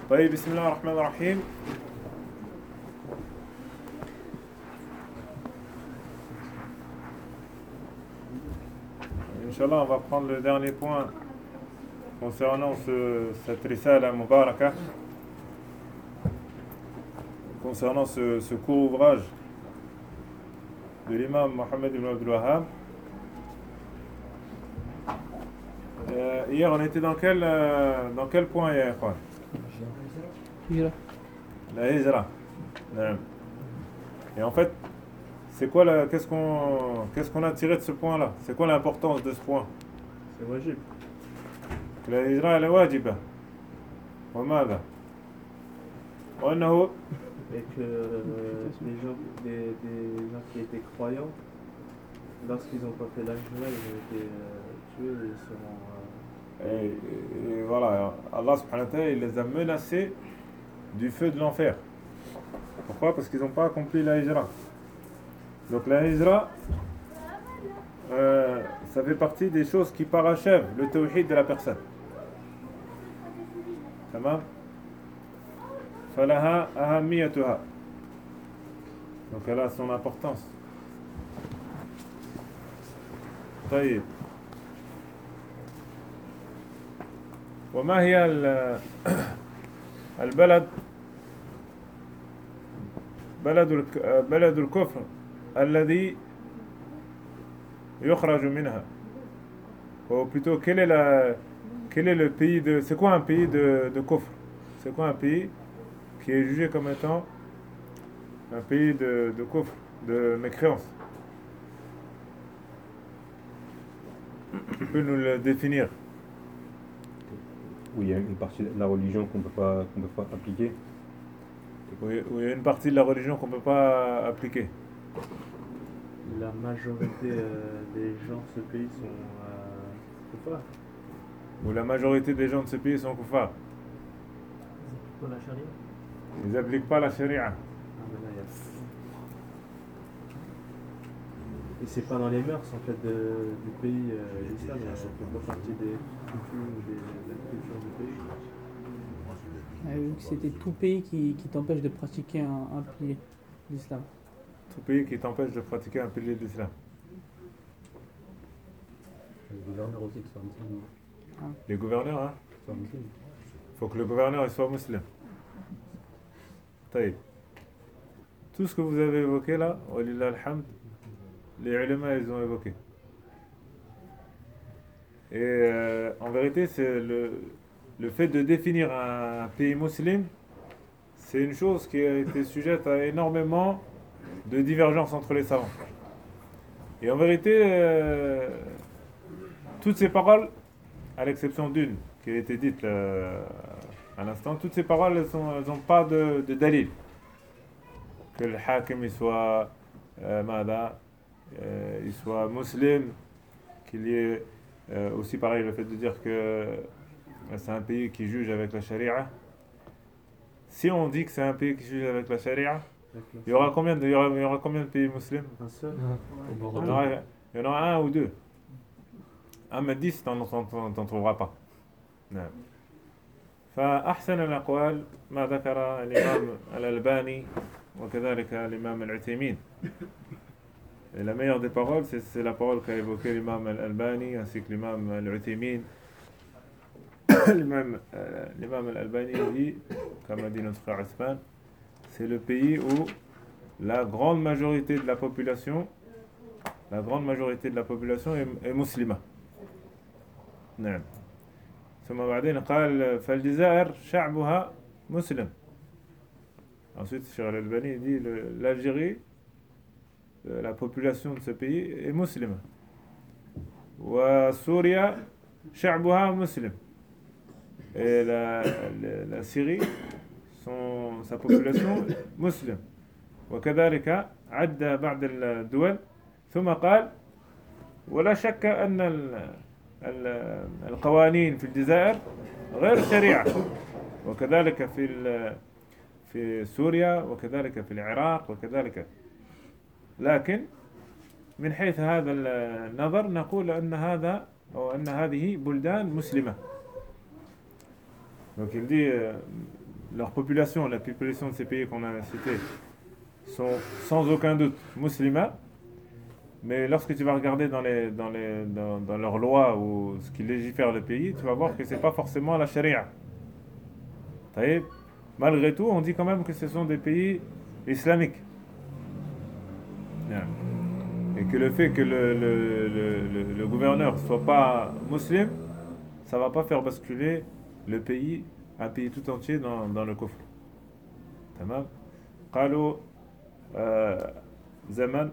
طيب, bismillah ar-Rahman ar-Rahim. Inch'Allah, on va prendre le dernier point concernant cette risala mubaraka, concernant ce court ouvrage de l'imam Mohammed ibn Abdul Wahhab. Hier, on était dans quel point hier, quoi? La hijra. Et en fait, c'est quoi qu'est-ce qu'on a tiré de ce point-là? C'est quoi l'importance de ce point? C'est wajib. Que la hijra elle est wajiba. وماذا؟ وأنه Et que des gens qui étaient croyants, lorsqu'ils n'ont pas fait la hijra, ils ont été tués et seront... Et voilà, Allah subhanahu wa ta'ala, il les a menacés du feu de l'enfer. Pourquoi? Parce qu'ils n'ont pas accompli la hijra. Donc la hijra, ça fait partie des choses qui parachèvent le tawhid de la personne. Tamam? Falaha ahamiyatuha. Donc elle a son importance. طيب. وما هي البلد بلد الكفر الذي يخرج منها, ou plutôt quel est le pays de... C'est quoi un pays de kufr? C'est quoi un pays qui est jugé comme étant un pays de kufr, de mécréance? Tu peux nous le définir? Où il y a une partie de la religion qu'on peut pas appliquer. Où il y a une partie de la religion qu'on ne peut pas appliquer. La majorité des gens de ce pays sont kuffar. Où la majorité des gens de ce pays sont kuffar. Ils n'appliquent pas la sharia. Et c'est pas dans les mœurs en fait du pays islam, ça fait pas partie des coutumes ou de la culture du pays. Vu que c'était tout pays qui t'empêche de pratiquer un pilier d'islam. Tout pays qui t'empêche de pratiquer un pilier d'islam. Les gouverneurs aussi qui sont musulmans. Les gouverneurs, hein? Sont musulmans. Il faut que le gouverneur il soit musulman. Taïb. Tout ce que vous avez évoqué là, walillah alhamd, les ulama ils ont évoqué. Et en vérité, c'est le fait de définir un pays musulman, c'est une chose qui a été sujette à énormément de divergences entre les savants. Et en vérité, toutes ces paroles, à l'exception d'une qui a été dite à l'instant, toutes ces paroles, elles n'ont pas de dalil. Que le hakim il soit il soit musulman, qu'il y ait aussi pareil le fait de dire que c'est un pays qui juge avec la charia. Si on dit que c'est un pays qui juge avec la charia, il y aura combien de pays musulmans? Un seul. Il y en aura un ou deux. Un mais 10, t'en trouveras pas. نعم. فأحسن الأقوال ما ذكر الإمام الألباني وكذلك الإمام العثيمين. Et la meilleure des paroles, c'est la parole qu'a évoquée l'imam al-Albani ainsi que l'imam al-Uthaymin. L'imam al-Albani dit, comme a dit notre frère Othman, c'est le pays où la grande majorité de la population est musulmane. نعم. ثم بعدين قال فالجزائر شعبها مسلم. Ensuite, Cheikh al-Albani dit l'Algérie, la population de ce pays est musulmane. وسوريا شعبها مسلم. Et la Syrie, sa population musulmane. وكذلك عد بعض الدول ثم قال ولا شك أن القوانين في الجزائر غير شريعة وكذلك في سوريا وكذلك في العراق وكذلك. لكن من حيث هذا النظر نقول أن هذه بلدان مسلمة. Donc il dit leur population, la population de ces pays qu'on a cités, sont sans aucun doute musulmans, mais lorsque tu vas regarder dans leurs lois ou ce qui légifère le pays, tu vas voir que c'est pas forcément la charia. Taïb, malgré tout, on dit quand même que ce sont des pays islamiques. Yeah. Et que le fait que le gouverneur soit pas musulman, ça va pas faire basculer le pays, un pays tout entier dans le kufr. تمام قالوا زمان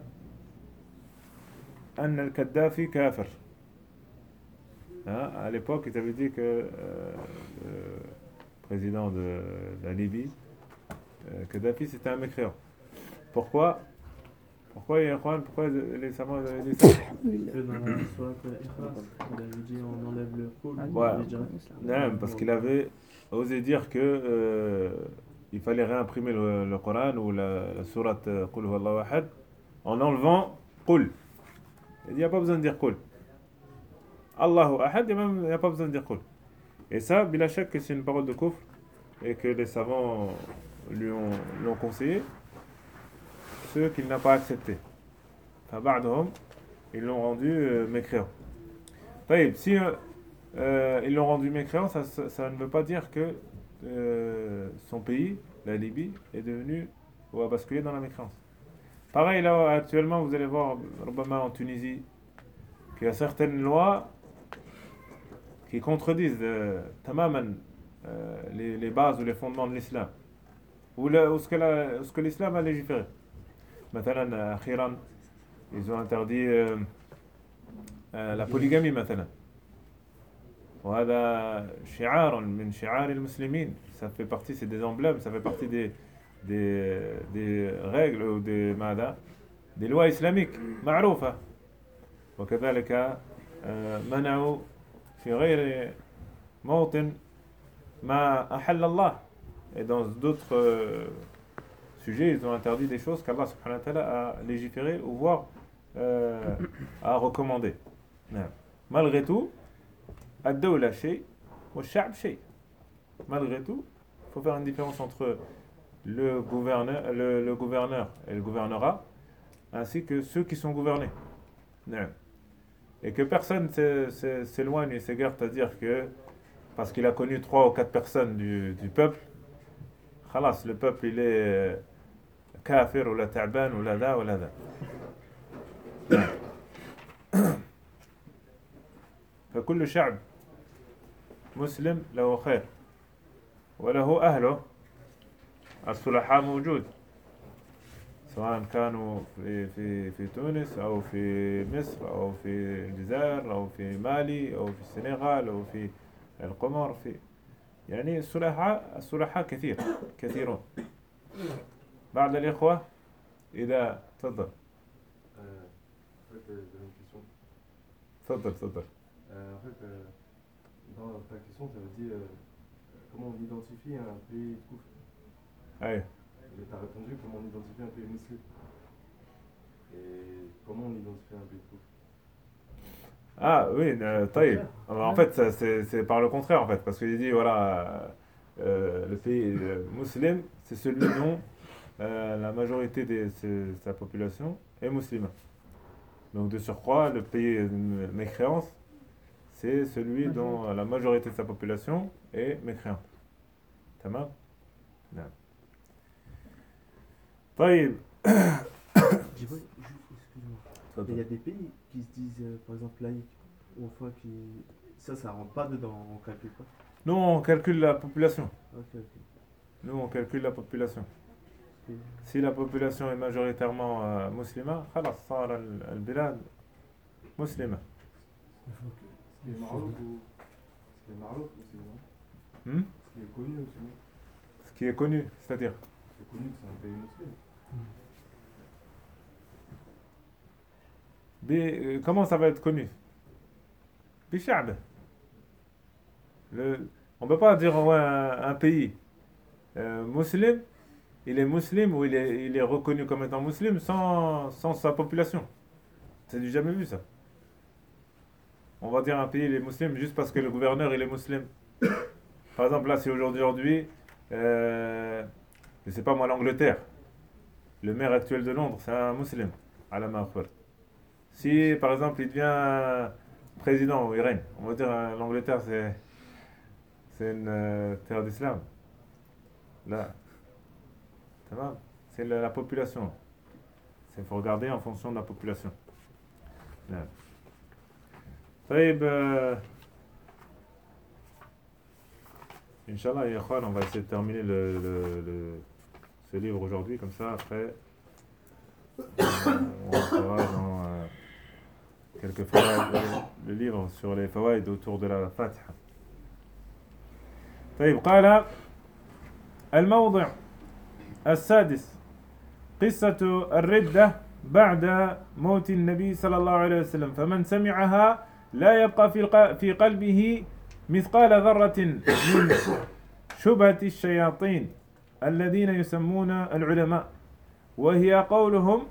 أن الكدافي كافر. Hein, à l'époque, ils avaient dit que le président de la Libye, Kadhafi, c'était un mécréant. Pourquoi Pourquoi les savants avaient dit ça? Que dans la sourate Al-Ikhlas, il avait dit on enlève le cool. Ouais. Non, parce qu'il avait osé dire que il fallait réimprimer le Coran ou la sourate Qul huwallahu ahad en enlevant Qul. Il n'y a pas besoin de dire Qul. Allahu ahad, il n'y a pas besoin de dire Qul. Et ça, bila shak que c'est une parole de kufr et que les savants l'ont conseillé, ceux qu'il n'a pas accepté. Faba'dhum, ils l'ont rendu mécréant. Taïb, si ils l'ont rendu mécréant, ça ne veut pas dire que son pays, la Libye, est devenu ou a basculé dans la mécréance. Pareil, là, actuellement, vous allez voir, Rubama en Tunisie, qu'il y a certaines lois qui contredisent tamaman les bases ou les fondements de l'islam, ou ce que l'islam a légiféré. مثلا أخيرا ils ont interdit la polygamie مثلا, وهذا شعار من شعار المسلمين, ça fait partie, c'est des emblèmes, ça fait partie des règles ou des lois islamiques معروفة. وكذلك منعوا في غير موطن ما أحل الله, et dans d'autres sujets, ils ont interdit des choses qu'Allah subhanahu wa ta'ala a légiféré ou voire a recommandé. Malgré tout, ad-dawla shay wa sha'b shay. Malgré tout, il faut faire une différence entre le gouverneur et le gouvernorat, ainsi que ceux qui sont gouvernés. Et que personne s'éloigne et s'égare à dire que parce qu'il a connu 3 ou 4 personnes du peuple, khalas, le peuple il est كافر ولا تعبان ولا ذا ولا ذا. فكل شعب مسلم له خير وله أهله. الصلحاء موجود سواء كانوا في تونس أو في مصر أو في الجزائر أو في مالي أو في السنغال أو في القمر يعني الصلحاء كثيرون. بعد الإخوة إذا تفضل. j'avais une question. تفضل. En fait, dans ta question, tu avais dit comment on identifie un pays kufr. أي. Et tu as répondu comment on identifie un pays musulman. Et comment on identifie un pays kufr? Ah oui, طيب. En fait, c'est par le contraire en fait, parce qu'il dit voilà, le pays musulman, c'est celui dont la majorité de sa population est musulmane. Donc de surcroît, le pays mécréance, c'est celui dont la majorité de sa population est mécréante. Tamam? Non. طيب. Excuse-moi. Il y a des pays qui se disent, par exemple, laïcs, ou enfin qui... Ça rentre pas dedans, on calcule pas. Nous, on calcule la population. Ok. Nous, on calcule la population. Si la population est majoritairement musulmane, خلاص صار البلاد مسلمة. Ce qui est Maroc ou c'est non? Ce qui est connu aussi, non? Ce qui est connu, c'est-à-dire C'est connu que c'est un pays musulman. comment ça va être connu? بشعبه. On ne peut pas dire ouais, un pays musulman, il est musulman ou il est reconnu comme étant musulman sans sa population. C'est du jamais vu ça. On va dire un pays il est musulman juste parce que le gouverneur il est musulman. Par exemple là si aujourd'hui je sais pas moi, l'Angleterre, le maire actuel de Londres, c'est un musulman, Alama Akbar. Si par exemple il devient président ou il règne, on va dire l'Angleterre c'est une terre d'islam. Là, tamam, c'est la population. Il faut regarder en fonction de la population. Là. طيب Inch'Allah, ya Khwan, on va essayer de terminer ce livre aujourd'hui, comme ça, après, on fera dans quelques fawaïd, le livre sur les fawaïd autour de la Fatiha. طيب قال الموضع السادس قصة الردة بعد موت النبي صلى الله عليه وسلم فمن سمعها لا يبقى في قلبه مثقال ذرة من شبهة الشياطين الذين يسمون العلماء وهي قولهم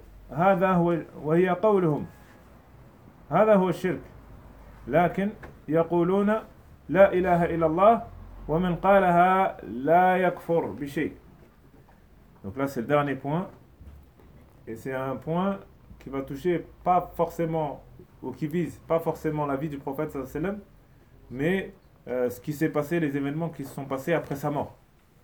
هذا هو الشرك لكن يقولون لا إله إلا الله ومن قالها لا يكفر بشيء. Donc là c'est le dernier point et c'est un point qui va toucher pas forcément ou qui vise pas forcément la vie du prophète sallallahu alayhi wa sallam mais ce qui s'est passé, les événements qui se sont passés après sa mort.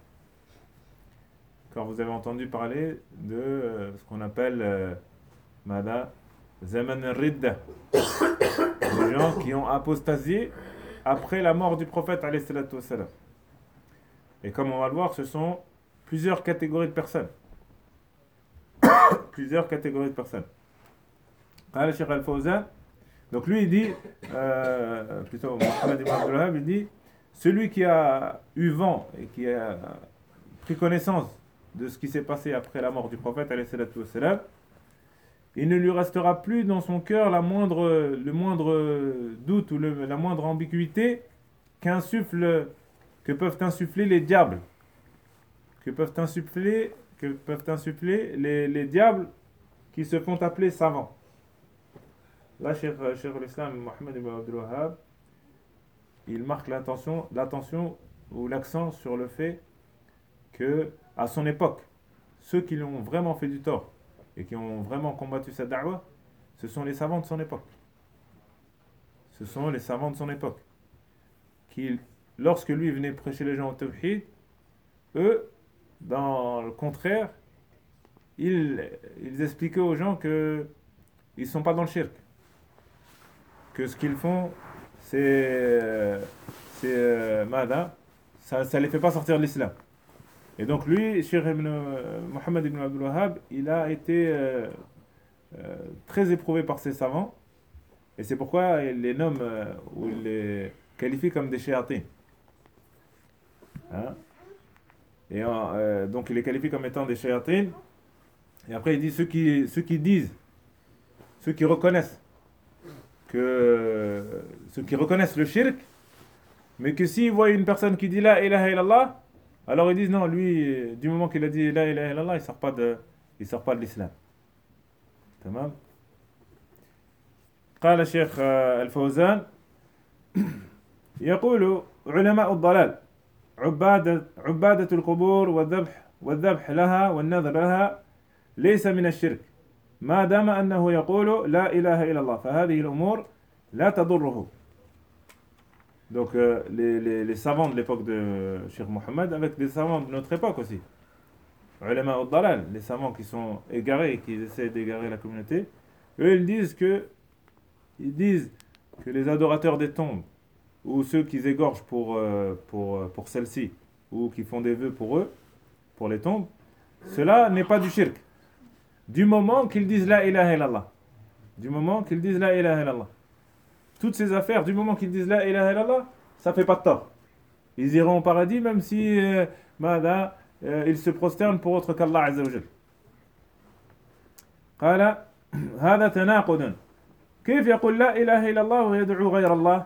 Quand vous avez entendu parler de ce qu'on appelle Mada Zaman al-Ridda, les gens qui ont apostasié après la mort du prophète alayhi salatu wassalam. Et comme on va le voir, ce sont plusieurs catégories de personnes. Plusieurs catégories de personnes. Qala Cheikh Al-Fawzan. Donc lui il dit, plutôt Mohammed ibn Abdul Wahhab, il dit, celui qui a eu vent et qui a pris connaissance de ce qui s'est passé après la mort du prophète, alayhi salatu wassalam, il ne lui restera plus dans son cœur le moindre doute ou la moindre ambiguïté que peuvent insuffler les diables, que peuvent insuffler les diables qui se font appeler savants. Là, Cheikh l'Islam Mohammed ibn Abdul Wahhab, il marque l'attention ou l'accent sur le fait que, à son époque, ceux qui lui ont vraiment fait du tort et qui ont vraiment combattu sa da'wah, ce sont les savants de son époque. Ce sont les savants de son époque. Qui, lorsque lui venait prêcher les gens au tawhid, eux, dans le contraire, ils expliquaient aux gens qu'ils ne sont pas dans le shirk. Que ce qu'ils font, c'est Mada, ça ne les fait pas sortir de l'islam. Et donc lui, Cheikh Mohammed ibn Abdul Wahhab, il a été très éprouvé par ses savants, et c'est pourquoi il les nomme, ou il les qualifie comme des shayatins. Hein? Et donc il les qualifie comme étant des shayatins, et après il dit ceux qui reconnaissent le shirk, mais que s'ils voient une personne qui dit la ilaha illallah, alors ils disent non, lui, du moment qu'il a dit la ilaha illallah, il sort pas de l'islam. Tamam. قال الشيخ الفوزان يقول علماء الضلال عبادة القبور والذبح لها والنذر لها ليس من الشرك ما دام أنه يقول لا إله إلا الله فهذه الأمور لا تضره. Donc les savants de l'époque de Cheikh Mohammed avec des savants de notre époque aussi. Ulama al-Dalal, les savants qui sont égarés et qui essaient d'égarer la communauté, eux ils disent que les adorateurs des tombes ou ceux qui égorgent pour celles-ci ou qui font des vœux pour eux, pour les tombes, cela n'est pas du shirk. Du moment qu'ils disent la ilaha illallah. Du moment qu'ils disent la ilaha illallah. Toutes ces affaires, du moment qu'ils disent la ilaha illallah, ça fait pas de tort. Ils iront au paradis même si ils se prosternent pour autre qu'Allah Azza wa Jal. قال هذا تناقض كيف يقول لا إله إلا الله ويدعو غير الله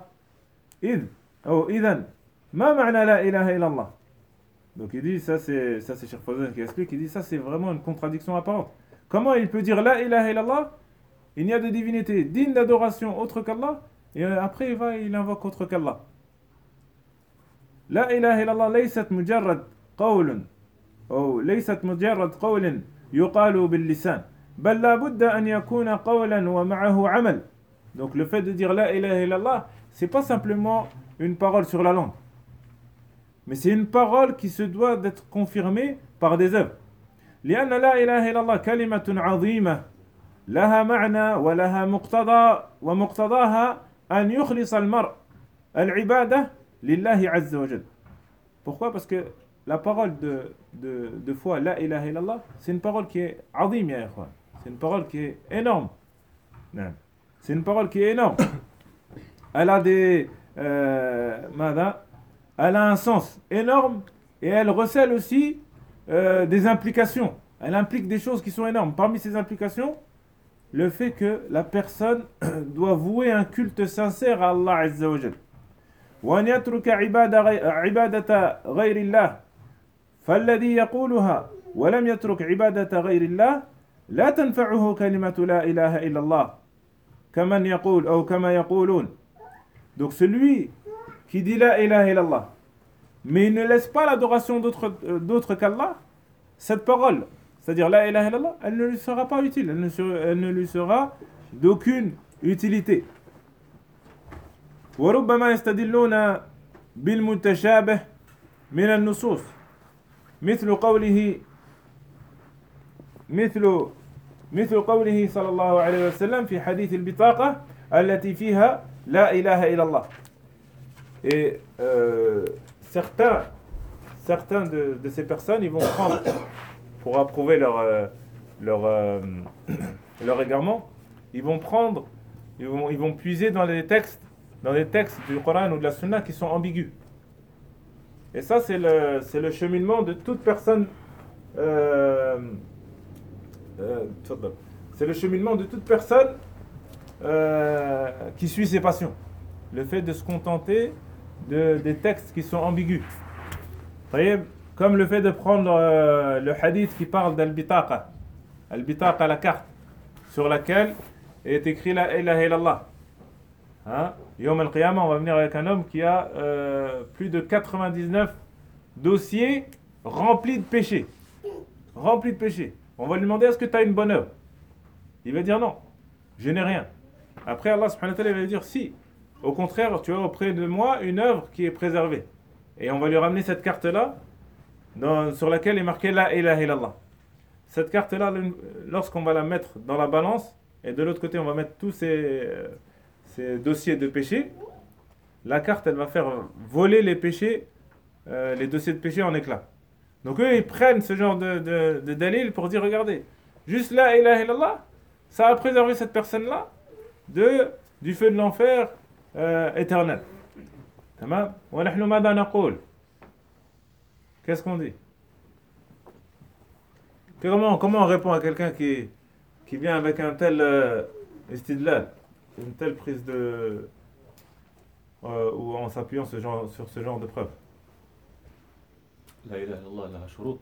إذن ما معنى لا إله إلا الله. Donc il dit, ça c'est Cheikh Fawzan qui explique, il dit ça c'est vraiment une contradiction apparente. Comment il peut dire la ilaha illallah, il n'y a de divinité digne d'adoration autre qu'Allah, et après il invoque autre qu'Allah. La ilaha illallah laysat mujarrad قول أو ليست مجرد قول يقال باللسان بل لا بد أن يكون قولا ومعه عمل. Donc le fait de dire la ilaha illallah, c'est pas simplement une parole sur la langue, mais c'est une parole qui se doit d'être confirmée par des œuvres. لأن لا إله إلا الله كلمة عظيمة لها معنى ولها مقتضى ومقتضاها أن يخلص المرء العبادة لله عز وجل. Pourquoi? Parce que la parole de foi, la ilaha illallah, c'est une parole qui est azim, ya ikhwan. C'est une parole qui est énorme. C'est une parole qui est énorme. Elle a des... elle a un sens énorme et elle recèle aussi des implications. Elle implique des choses qui sont énormes. Parmi ces implications, le fait que la personne doit vouer un culte sincère à Allah Azza wa Jal. وأن يترك عبادة غير الله فالذي يقولها ولم يترك عبادة غير الله لا تنفعه كلمة لا إله إلا الله كمن يقول أو كما يقولون. Donc celui qui dit la ilaha illallah mais il ne laisse pas l'adoration d'autre qu'Allah, cette parole, c'est-à-dire la ilaha illallah, elle ne lui sera pas utile, elle ne lui sera d'aucune utilité. وربما يستدلون بالمتشابه من النصوص مثل قوله صلى الله عليه وسلم في حديث البطاقة التي فيها لا إله إلا الله. Et certains de ces personnes, ils vont prendre, pour approuver leur égarement, ils vont puiser dans les textes du Coran ou de la Sunna qui sont ambigus. Et ça, c'est le cheminement de toute personne. C'est le cheminement de toute personne qui suit ses passions. Le fait de se contenter des textes qui sont ambigus. Comme le fait de prendre le hadith qui parle d'al-bitaqa. Al-bitaqa, la carte sur laquelle est écrit la ilaha illallah. Yom al-Qiyamah, on va venir avec un homme qui a plus de 99 dossiers remplis de péchés. Remplis de péchés. On va lui demander, est-ce que tu as une bonne œuvre? Il va dire non, je n'ai rien. Après, Allah subhanahu wa ta'ala va lui dire si. Au contraire, tu as auprès de moi une œuvre qui est préservée. Et on va lui ramener cette carte-là sur laquelle est marqué la ilaha illallah. Cette carte-là, lorsqu'on va la mettre dans la balance, et de l'autre côté, on va mettre tous ces dossiers de péché, la carte, elle va faire voler les péchés, les dossiers de péché en éclats. Donc eux, ils prennent ce genre de dalil pour dire, regardez, juste la ilaha illallah, ça a préservé cette personne-là du feu de l'enfer éternel. Tamam? Wa nahnu madha naqul? Qu'est-ce qu'on dit? Comment on répond à quelqu'un qui vient avec un tel istidlal, une telle prise de ou en s'appuyant sur ce genre de preuve? لا إله إلا الله لها شروط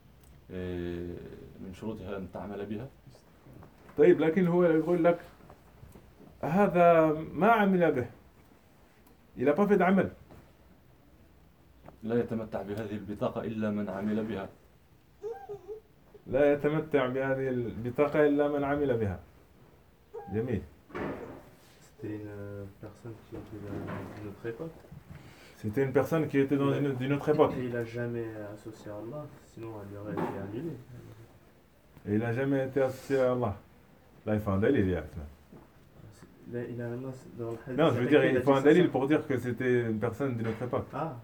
من شروطها أن تعمل بها. طيب لكن هو يقول لك هذا ما عمل به. Il n'a pas fait d'عمل. لا يتمتع بهذه البطاقة إلا من عمل بها. لا يتمتع بهذه البطاقة إلا من عمل بها. جميل. C'était une personne qui était d'une autre époque. C'était une personne qui était d'une autre époque. Et il n'a jamais associé à Allah, sinon elle aurait été annulée. Et il n'a jamais été associé à Allah. Là, il faut un dalil, il a maintenant dans le hadith. Non, je veux dire, il faut un dalil pour dire que c'était une personne d'une autre époque. Ah.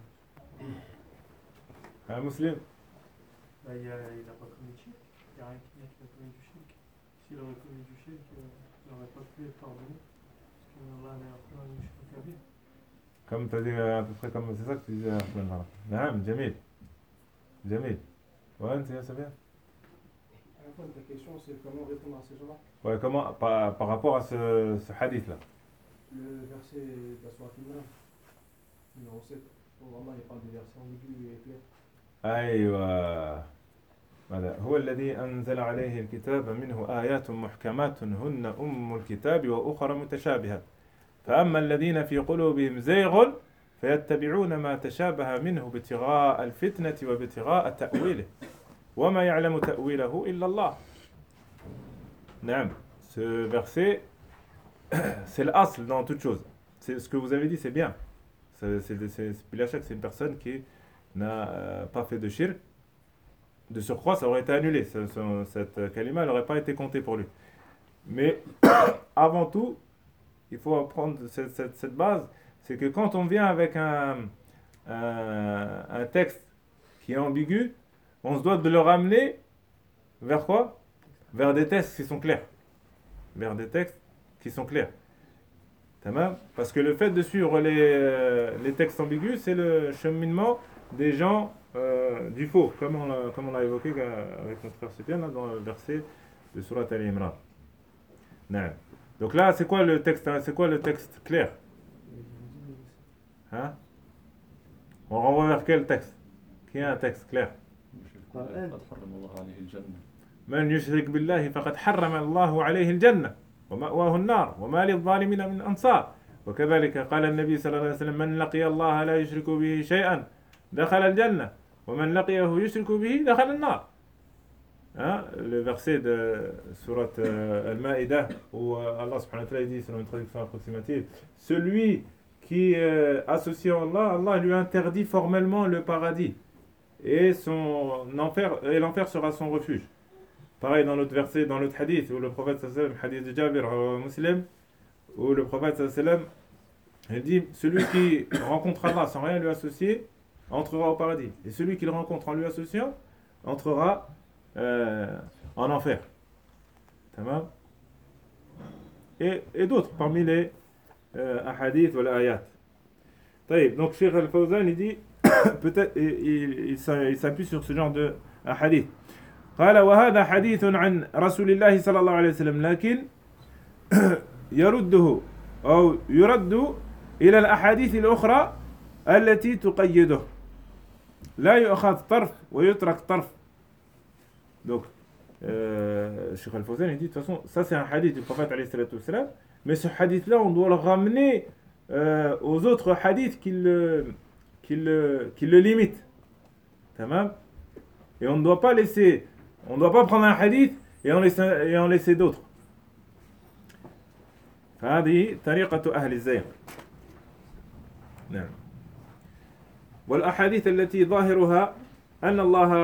Un musulman. Bah, il n'a pas commis du shirk. Il n'y a rien qui dit qu'il a commis du shirk. S'il aurait commis du shirk, il n'aurait pas pu être pardonné. Parce que Allah n'a pas commis du shirk kabir. Comme tu as dit à peu près comme c'est ça que tu disais. Naam, Jamil. Jamil. Ouais, c'est ça bien. Ta question, c'est comment répondre à ces gens-là? Ouais, comment par rapport à ce hadith-là? Le verset de la sourate Imran, numéro 7. Vraiment, il parle des versets ambigus et clairs. أيوة. ماذا هو الذي أنزل عليه الكتاب منه آيات محكمات هن أم الكتاب وأخرى متشابهات فأما الذين في قلوبهم زيغ فيتبعون ما تشابه منه ابتغاء الفتنة وابتغاء تأويله وما يعلم تأويله إلا الله. نعم. Ce verset, c'est l'asl dans toute chose. C'est ce que vous avez dit, c'est bien. C'est une personne qui n'a pas fait de shirk. De surcroît, ça aurait été annulé. Cette kalima n'aurait pas été comptée pour lui. Mais avant tout, il faut apprendre cette base, c'est que quand on vient avec un texte qui est ambigu, on se doit de le ramener vers quoi? Vers des textes qui sont clairs. Vers des textes qui sont clairs. Tamam? Parce que le fait de suivre les textes ambigus, c'est le cheminement des gens du faux, comme on l'a évoqué avec notre frère Sufyan dans le verset de Surat Al-Imran. Non. Donc là, c'est quoi le texte, hein? C'est quoi le texte clair? Hein? On renvoie vers quel texte? Qui a un texte clair? من يشرك بالله فقد حرم الله عليه الجنة ومأواه النار وما للظالمين من أنصار وكذلك قال النبي صلى الله عليه وسلم من لقي الله لا يشرك به شيئا دخل الجنة ومن لقيه يشرك به دخل النار. Hein, le verset de Surat Al-Ma'idah où Allah subhanahu wa ta'ala dit, selon une traduction approximative, celui qui associe Allah, Allah lui interdit formellement le paradis et l'enfer sera son refuge. Pareil dans l'autre verset, dans l'autre hadith où le prophète sallallahu alayhi wa sallam, hadith de Jabir Muslim, où le prophète sallallahu alayhi wa sallam, il dit, celui qui rencontre Allah sans rien lui associer entrera au paradis, et celui qui le rencontre en lui associant entrera en enfer. Tamam. Et d'autres parmi les ahadith ou les ayat. Donc Cheikh Al-Fawzan il dit peut-être il s'appuie sur ce genre de hadith. قال وهذا حديث عن رسول الله صلى الله عليه وسلم لكن يرده أو يرد إلى الأحاديث الأخرى التي تقيده لا يؤخذ طرف ويترك طرف. Donc Cheikh Al-Fawzan il dit de toute façon ça c'est un hadith du prophète alayhi salatu wassalam, mais ce hadith là on doit le ramener aux autres hadiths qui le limitent. Tamam. Et on ne doit pas prendre un hadith et en laisser d'autres. هذه طريقة أهل الزيغ. نعم. والأحاديث التي ظاهرها أن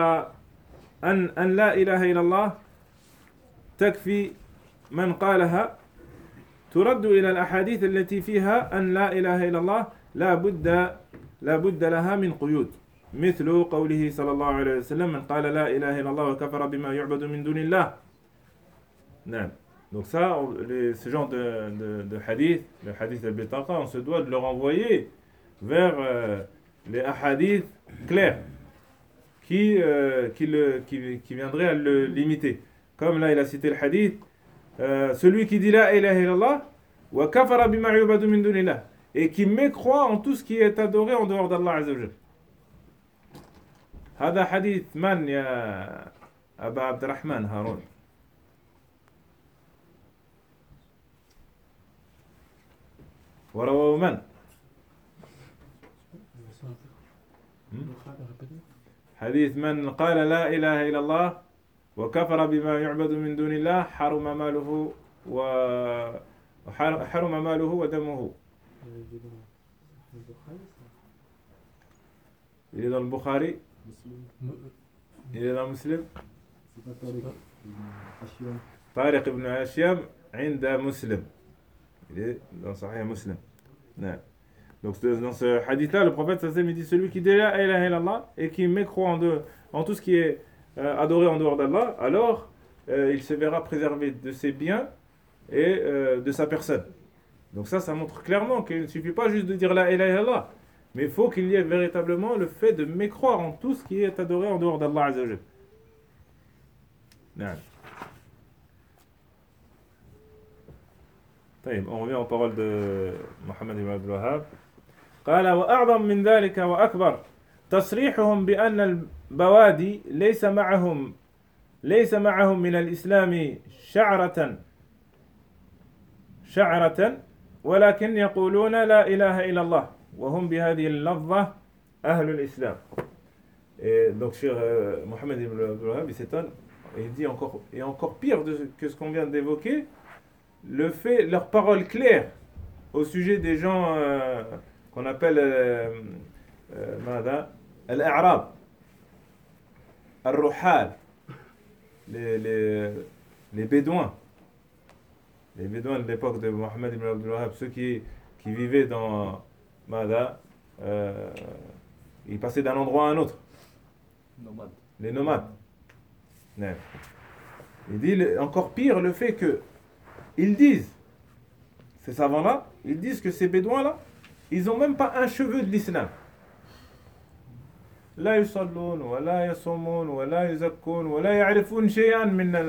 لا إله إلا الله تكفي من قالها ترد إلى الأحاديث التي فيها أن لا إله إلا الله لا بد لها من قيود مثل قوله صلى الله عليه وسلم من قال لا إله إلا الله وكفر بما يعبد من دون الله. نعم. Donc ça, ce genre de hadith, le hadith al-Bitaqa, on se doit de le renvoyer vers les hadiths clairs qui viendraient à le limiter. Comme là, il a cité le hadith, celui qui dit la ilaha illallah wa kafara bima yu'badu min dunillah, et qui mécroit en tout ce qui est adoré en dehors d'Allah Azza wa Jalla. هذا حديث من يا أبا عبد الرحمن هارون؟ ورواه من؟ حديث من قال لا إله إلا الله وكفر بما يعبد من دون الله حرم ماله ودمه. Il est dans le Bukhari. Il est dans Muslim. Tariq ibn Hashim عند Muslim. Il est dans Sahih Muslim. Donc dans ce hadith-là, le prophète sallallahu dit celui qui dit la ilaha illallah et qui mécroit en tout ce qui est adoré en dehors d'Allah, alors il se verra préservé de ses biens et de sa personne. Donc ça montre clairement qu'il ne suffit pas juste de dire la ilaha illallah, mais il faut qu'il y ait véritablement le fait de mécroire en tout ce qui est adoré en dehors d'Allah Azza wa Jalla. طيب on revient aux paroles de Mohammed ibn Abdul Wahhab. قال وأعظم من ذلك وأكبر تصريحهم بأن البوادي ليس معهم من الإسلام شعرة ولكن يقولون لا إله إلا الله وهم بهذه اللفظة أهل الإسلام. Et donc, Cheikh Mohammed ibn Abdul Wahhab, il s'étonne, et il dit encore, et encore pire que ce qu'on vient d'évoquer, le fait, leurs paroles claires au sujet des gens qu'on appelle al-A'rab, al-Ruhal, les Bédouins. Les Bédouins de l'époque de Mohammed ibn Abdul Wahhab, ceux qui vivaient dans Mada, ils passaient d'un endroit à un autre. Nomade. Les nomades. Ouais. Il dit encore pire le fait que ils disent, ces savants-là, ils disent que ces Bédouins-là, ils n'ont même pas un cheveu de l'islam. لا يصلون ولا يصومون ولا يزكون ولا يعرفون شيئا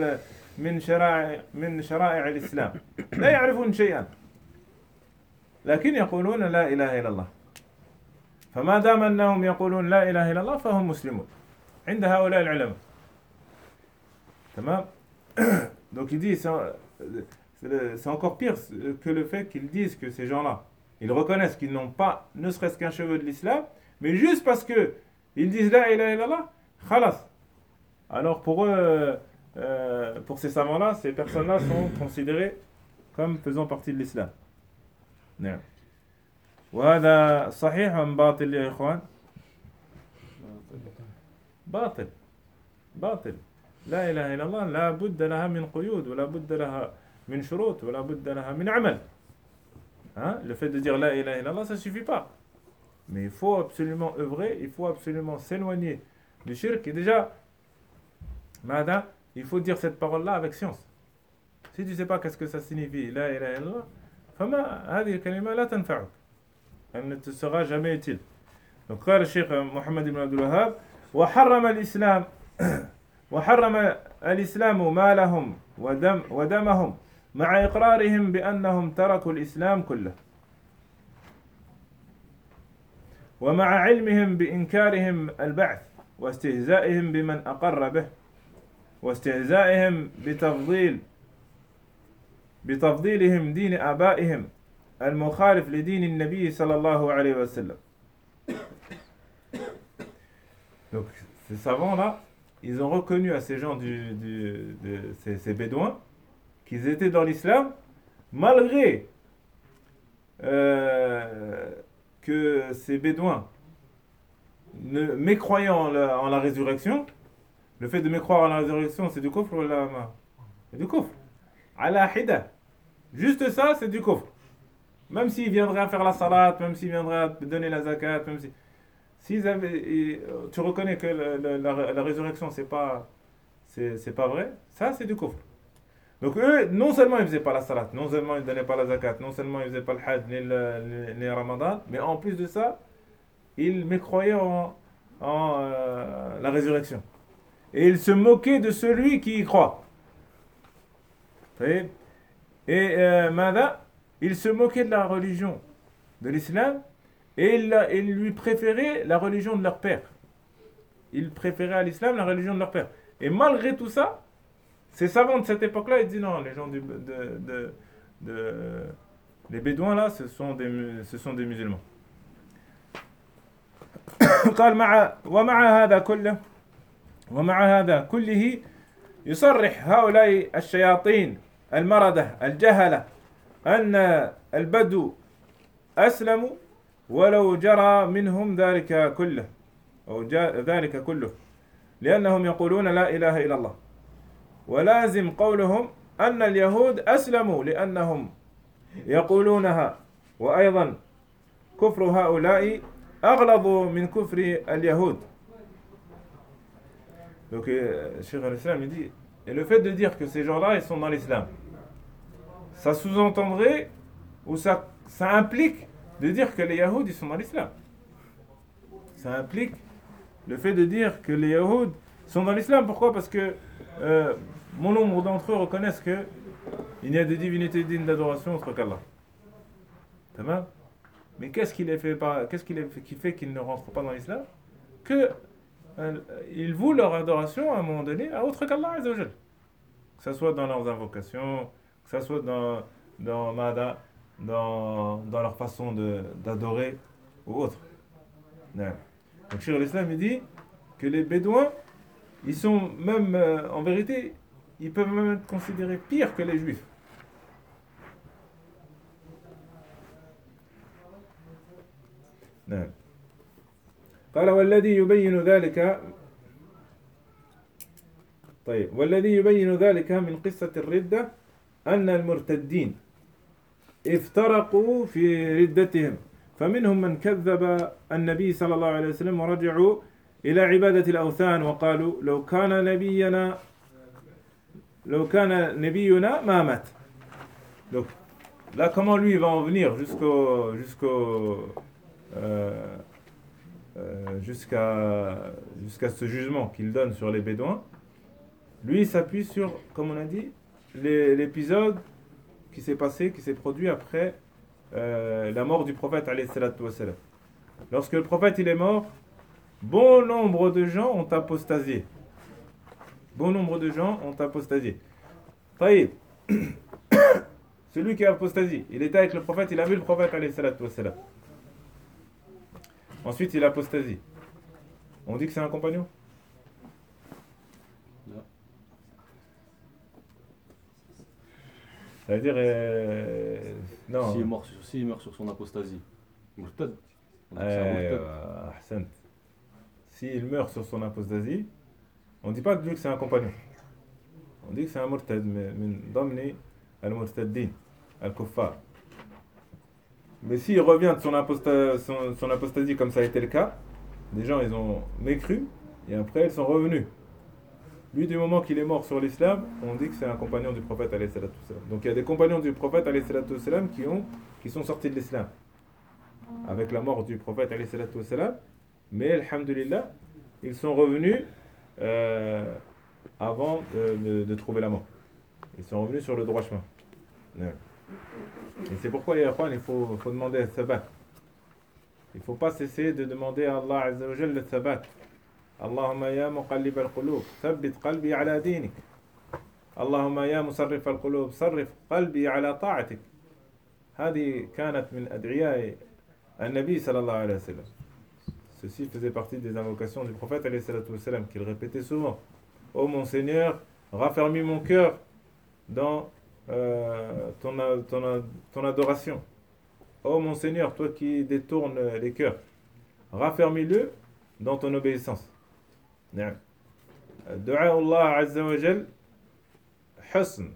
من شرائع الإسلام. لا يعرفون شيئا. لكن يقولون لا إله إلا الله. فما دام أنهم يقولون لا إله إلا الله فهم مسلمون. عند هؤلاء العلماء. تمام. Donc il dit c'est encore pire que le fait qu'ils disent que ces gens-là, ils reconnaissent qu'ils n'ont pas ne serait-ce qu'un cheveu de l'islam, mais juste parce que ils disent la ilaha illallah, khalas. Alors pour eux, pour ces savants-là, ces personnes-là sont considérées comme faisant partie de l'islam. نعم. وهذا صحيح أم باطل يا إخوان؟ باطل. باطل. لا إله إلا الله لا بد لها من قيود ولا بد لها من شروط ولا بد لها من عمل. Hein? Le fait de dire la ilaha illallah, ça suffit pas. Mais il faut absolument œuvrer, il faut absolument s'éloigner du shirk. Et déjà, Mada, il faut dire cette parole-là avec science. Si tu ne sais pas qu'est-ce que ça signifie, la ilaha illallah, فما هذه الكلمة لا تنفعك. Elle ne te sera jamais utile. Donc, قال الشيخ محمد بن عبد الوهاب وحرم الإسلام مالهم ودمهم مع إقرارهم بأنهم تركوا الإسلام كله ومع علمهم بإنكارهم البعث واستهزائهم بمن أقر به واستهزائهم بتفضيلهم دين آبائهم المخالف لدين النبي صلى الله عليه وسلم. Donc ces savants-là, ils ont reconnu à ces gens ces Bédouins qu'ils étaient dans l'islam malgré que ces Bédouins mécroyant en la résurrection. Le fait de mécroire en la résurrection, c'est du kufr ou c'est du kufr. Ala hida. Juste ça, c'est du kufr. Même s'ils viendraient faire la salat, même s'ils viendraient donner la zakat, même si tu reconnais que la résurrection c'est pas vrai, ça c'est du kufr. Donc eux, non seulement ils faisaient pas la salat, non seulement ils donnaient pas la zakat, non seulement ils faisaient pas le hajj ni le ramadan, mais en plus de ça, ils mécroyaient en la résurrection. Et ils se moquaient de celui qui y croit. Et Mada, ils se moquaient de la religion de l'islam et ils lui préféraient la religion de leur père. Ils préféraient à l'islam la religion de leur père. Et malgré tout ça, ces savants de cette époque-là, ils disent non, les gens les Bédouins là, ce sont des musulmans. قال ومع هذا كله يصرح هؤلاء الشياطين المردة الجهلة أن البدو أسلموا ولو جرى منهم ذلك كله أو ذلك كله لأنهم يقولون لا إله إلا الله ولازم قولهم أن اليهود أسلموا لأنهم يقولونها وأيضا كفر هؤلاء أغلظ من كفر اليهود. Donc Cheikh al-Islam il dit, et le fait de dire que ces gens-là ils sont dans l'islam, ça sous-entendrait ou ça implique de dire que les Yahouds ils sont dans l'islam. Ça implique le fait de dire que les Yahouds sont dans l'islam. Pourquoi? Parce que bon nombre d'entre eux reconnaissent que il n'y a de divinité dignes d'adoration autre qu'Allah. Tamam? Mais qu'est-ce qui fait qu'ils ne rentrent pas dans l'islam? Que ils vouent leur adoration à un moment donné à autre qu'Allah Azza wa Jal. Que ce soit dans leurs invocations, que ce soit dans leur façon d'adorer, ou autres. Non. Donc Cheikh l'Islam il dit que les Bédouins, ils sont même, en vérité, ils peuvent même être considérés pires que les Juifs. نعم قال والذي يبين ذلك طيب والذي يبين ذلك من قصة الردة أن المرتدين افترقوا في ردتهم فمنهم من كذب النبي صلى الله عليه وسلم ورجعوا إلى عبادة الأوثان وقالوا لو كان نبينا ما مات. Donc là comment lui il va en venir jusqu'à ce jugement qu'il donne sur les Bédouins. Lui il s'appuie sur, comme on a dit, l'épisode qui s'est produit après la mort du prophète alayhi salatu wassalam. Lorsque le prophète il est mort, bon nombre de gens ont apostasié. Taïb. Celui qui a apostasie, il était avec le prophète, il a vu le prophète alayhi salatu wassalam. Ensuite, il apostasie. On dit que c'est un compagnon? Non. Ça veut dire... non. S'il meurt sur son apostasie, murtad. On dit que c'est un murtad. Ahsant. S'il meurt sur son apostasie, on ne dit pas de lui que c'est un compagnon. On dit que c'est un murtad, min damni al-murtaddin, al-kuffar. Mais s'il revient de son apostasie comme ça a été le cas, des gens ils ont mécru et après ils sont revenus. Lui du moment qu'il est mort sur l'islam, on dit que c'est un compagnon du prophète alayhi salatu wassalam. Donc il y a des compagnons du prophète alayhi salatu wassalam qui sont sortis de l'islam avec la mort du prophète alayhi salatu wassalam, mais alhamdulillah, ils sont revenus avant de trouver la mort. Ils sont revenus sur le droit chemin. Ouais. Et c'est pourquoi il faut demander le thabat. Il ne faut pas cesser de demander à Allah Azza wa Jalla le thabat. Allahumma ya muqallib al-qulub, thabbit qalbi ala dinik. Allahumma ya musarrif al-qulub, sarrif qalbi ala ta'atik. هذه كانت من أدعياء النبي صلى الله عليه وسلم. Ceci faisait partie des invocations du prophète alayhi salatu wassalam qu'il répétait souvent. Ô mon Seigneur, raffermis mon cœur dans ton adoration. Ô mon Seigneur, toi qui détournes les cœurs, raffermis-le dans ton obéissance. Dua Allah Azza wa Jal husn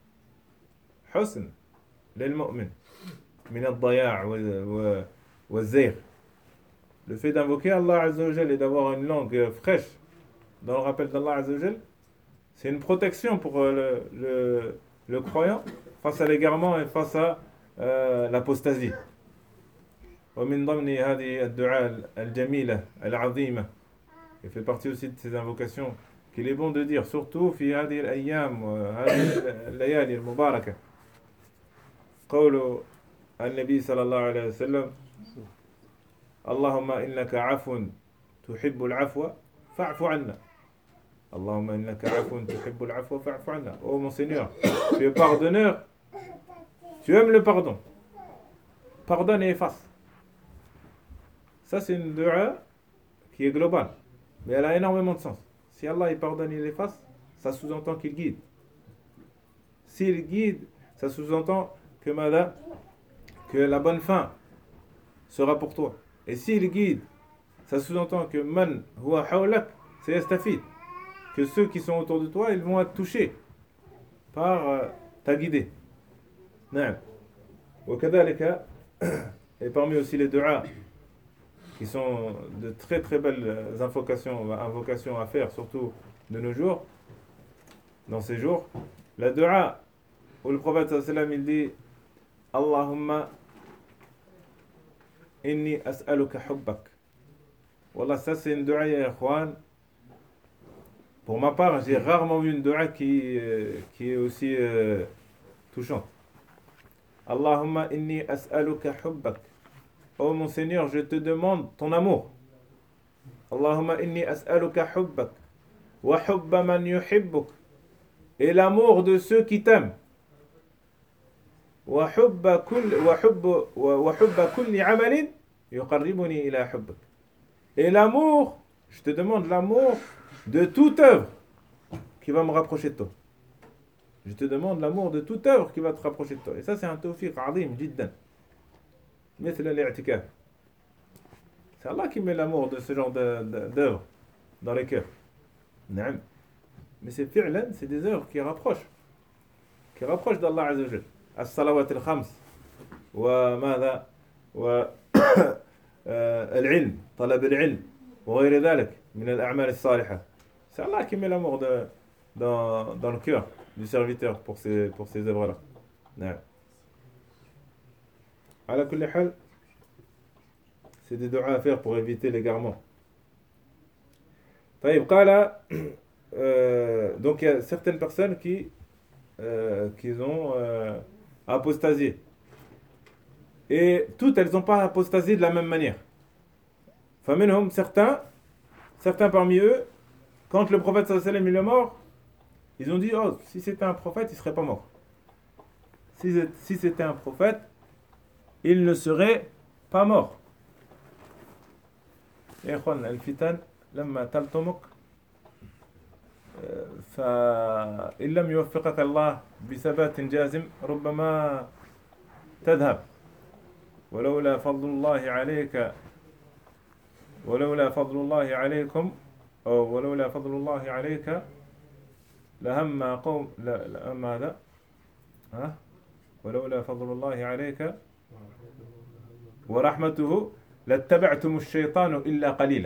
lil-mu'min min al-daya' wal-zayr. Le fait d'invoquer Allah Azza wa Jal et d'avoir une langue fraîche dans le rappel d'Allah Azza wa Jal, c'est une protection pour le croyant face à l'égarement et face à l'apostasie. ومن ضمن هذه الدعاء الجميلة العظيمة, il fait partie aussi de ces invocations qu'il est bon de dire, surtout في هذه الأيام وهذه الليالي المباركة. قول النبي صلى الله عليه وسلم اللهم إنك عفو تحب العفو فاعف عنا. اللهم إنك عفو تحب العفو فاعف عنا. Oh mon Seigneur, tu es pardonneur, tu aimes le pardon. Pardonne et efface. Ça c'est une dua qui est globale, mais elle a énormément de sens. Si Allah il pardonne et il efface, ça sous-entend qu'il guide. S'il guide, ça sous-entend que la bonne fin sera pour toi. Et s'il guide, ça sous-entend que man huwa hawlak sayastafid, que ceux qui sont autour de toi, ils vont être touchés par ta guidée. Naam. وكذلك, et parmi aussi les du'a qui sont de très très belles invocations à faire, surtout de nos jours, dans ces jours, la du'a où le prophète sallallahu alayhi wa sallam il dit Allahumma inni as'aluka hubbak. Wallah, ça c'est une du'a ya ikhwan. Pour ma part, j'ai rarement vu une du'a qui est aussi touchante. Allahumma inni as'aluka hubbak. Oh mon Seigneur, je te demande ton amour. Allahumma inni as'aluka hubbak wa hubba man yuhibbuk, et l'amour de ceux qui t'aiment. Wa hubba kulli amalin يقربني إلى حبك. Et l'amour, je te demande l'amour de toute œuvre qui va me rapprocher de toi. Je te demande l'amour de toute œuvre qui va te rapprocher de toi. Et ça, c'est un tawfiq azim, jiddan. مثل الاعتكاف. C'est Allah qui met l'amour de ce genre d'œuvre dans les cœurs. نعم. Mais c'est fi'lan, c'est des œuvres qui rapprochent d'Allah Azza wa Jal. As-salawat al-khams wa madha wa العلم طلب العلم وغير ذلك من الأعمال الصالحة. C'est Allah qui met l'amour dans le cœur du serviteur pour ces œuvres-là. نعم. على كل حال, c'est des du'as à faire pour éviter l'égarement. طيب قال donc il y a certaines personnes qui ont apostasié. Et toutes, elles n'ont pas apostasié de la même manière. فمنهم certains parmi eux, quand le prophète sallallahu alayhi wa sallam est mort, ils ont dit, oh, si c'était un prophète, il ne serait pas mort. Si c'était un prophète, il ne serait pas mort. يا إخوان الفتن لما تلطمك فإن لم يوفقك الله بثبات جازم ربما تذهب ولولا فضل الله عليك لهم قوم لا ماذا ولولا فضل الله عليك ورحمته لاتبعتم الشيطان إلا قليلا.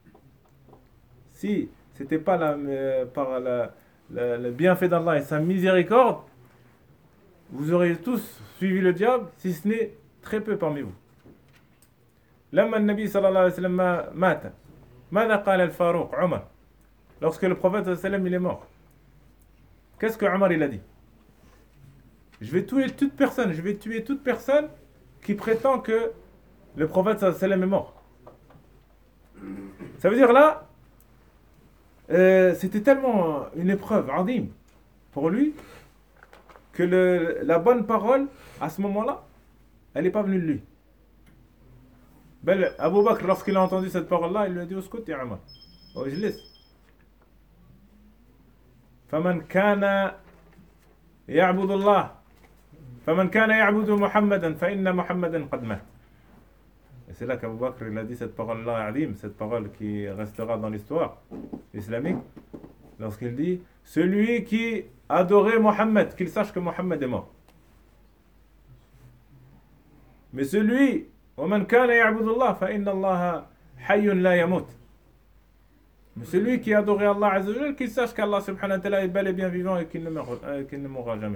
Si c'était pas par le bienfait d'Allah et sa miséricorde, vous auriez tous suivi le diable, si ce n'est très peu parmi vous. لما النبي صلى الله عليه وسلم مات ماذا قال الفاروق عمر lorsque le prophète صلى الله عليه وسلم il est mort? Qu'est-ce que Omar il a dit? Je vais tuer toute personne qui prétend que le prophète sallallahu alayhi wa sallam est mort. Ça veut dire là, c'était tellement une épreuve azim pour lui que la bonne parole à ce moment-là, elle n'est pas venue de lui. Ben, Abu Bakr, lorsqu'il a entendu cette parole-là, il lui a dit Uskut ya Omar, ijlis. فمن كان يعبد الله فمن كان يعبد محمدا فإن محمدا قد مات. Et c'est là qu'Abu Bakr il a dit cette parole-là, Adim, cette parole qui restera dans l'histoire islamique, lorsqu'il dit celui qui adorait Mohammed, qu'il sache que Mohammed est mort. Mais celui, ومن كان يعبد الله فإن الله حي لا يموت. Mais celui qui adorait Allah Azza wa Jal, qu'il sache qu'Allah subhanahu wa ta'ala est bel et bien vivant et qu'il ne mourra jamais.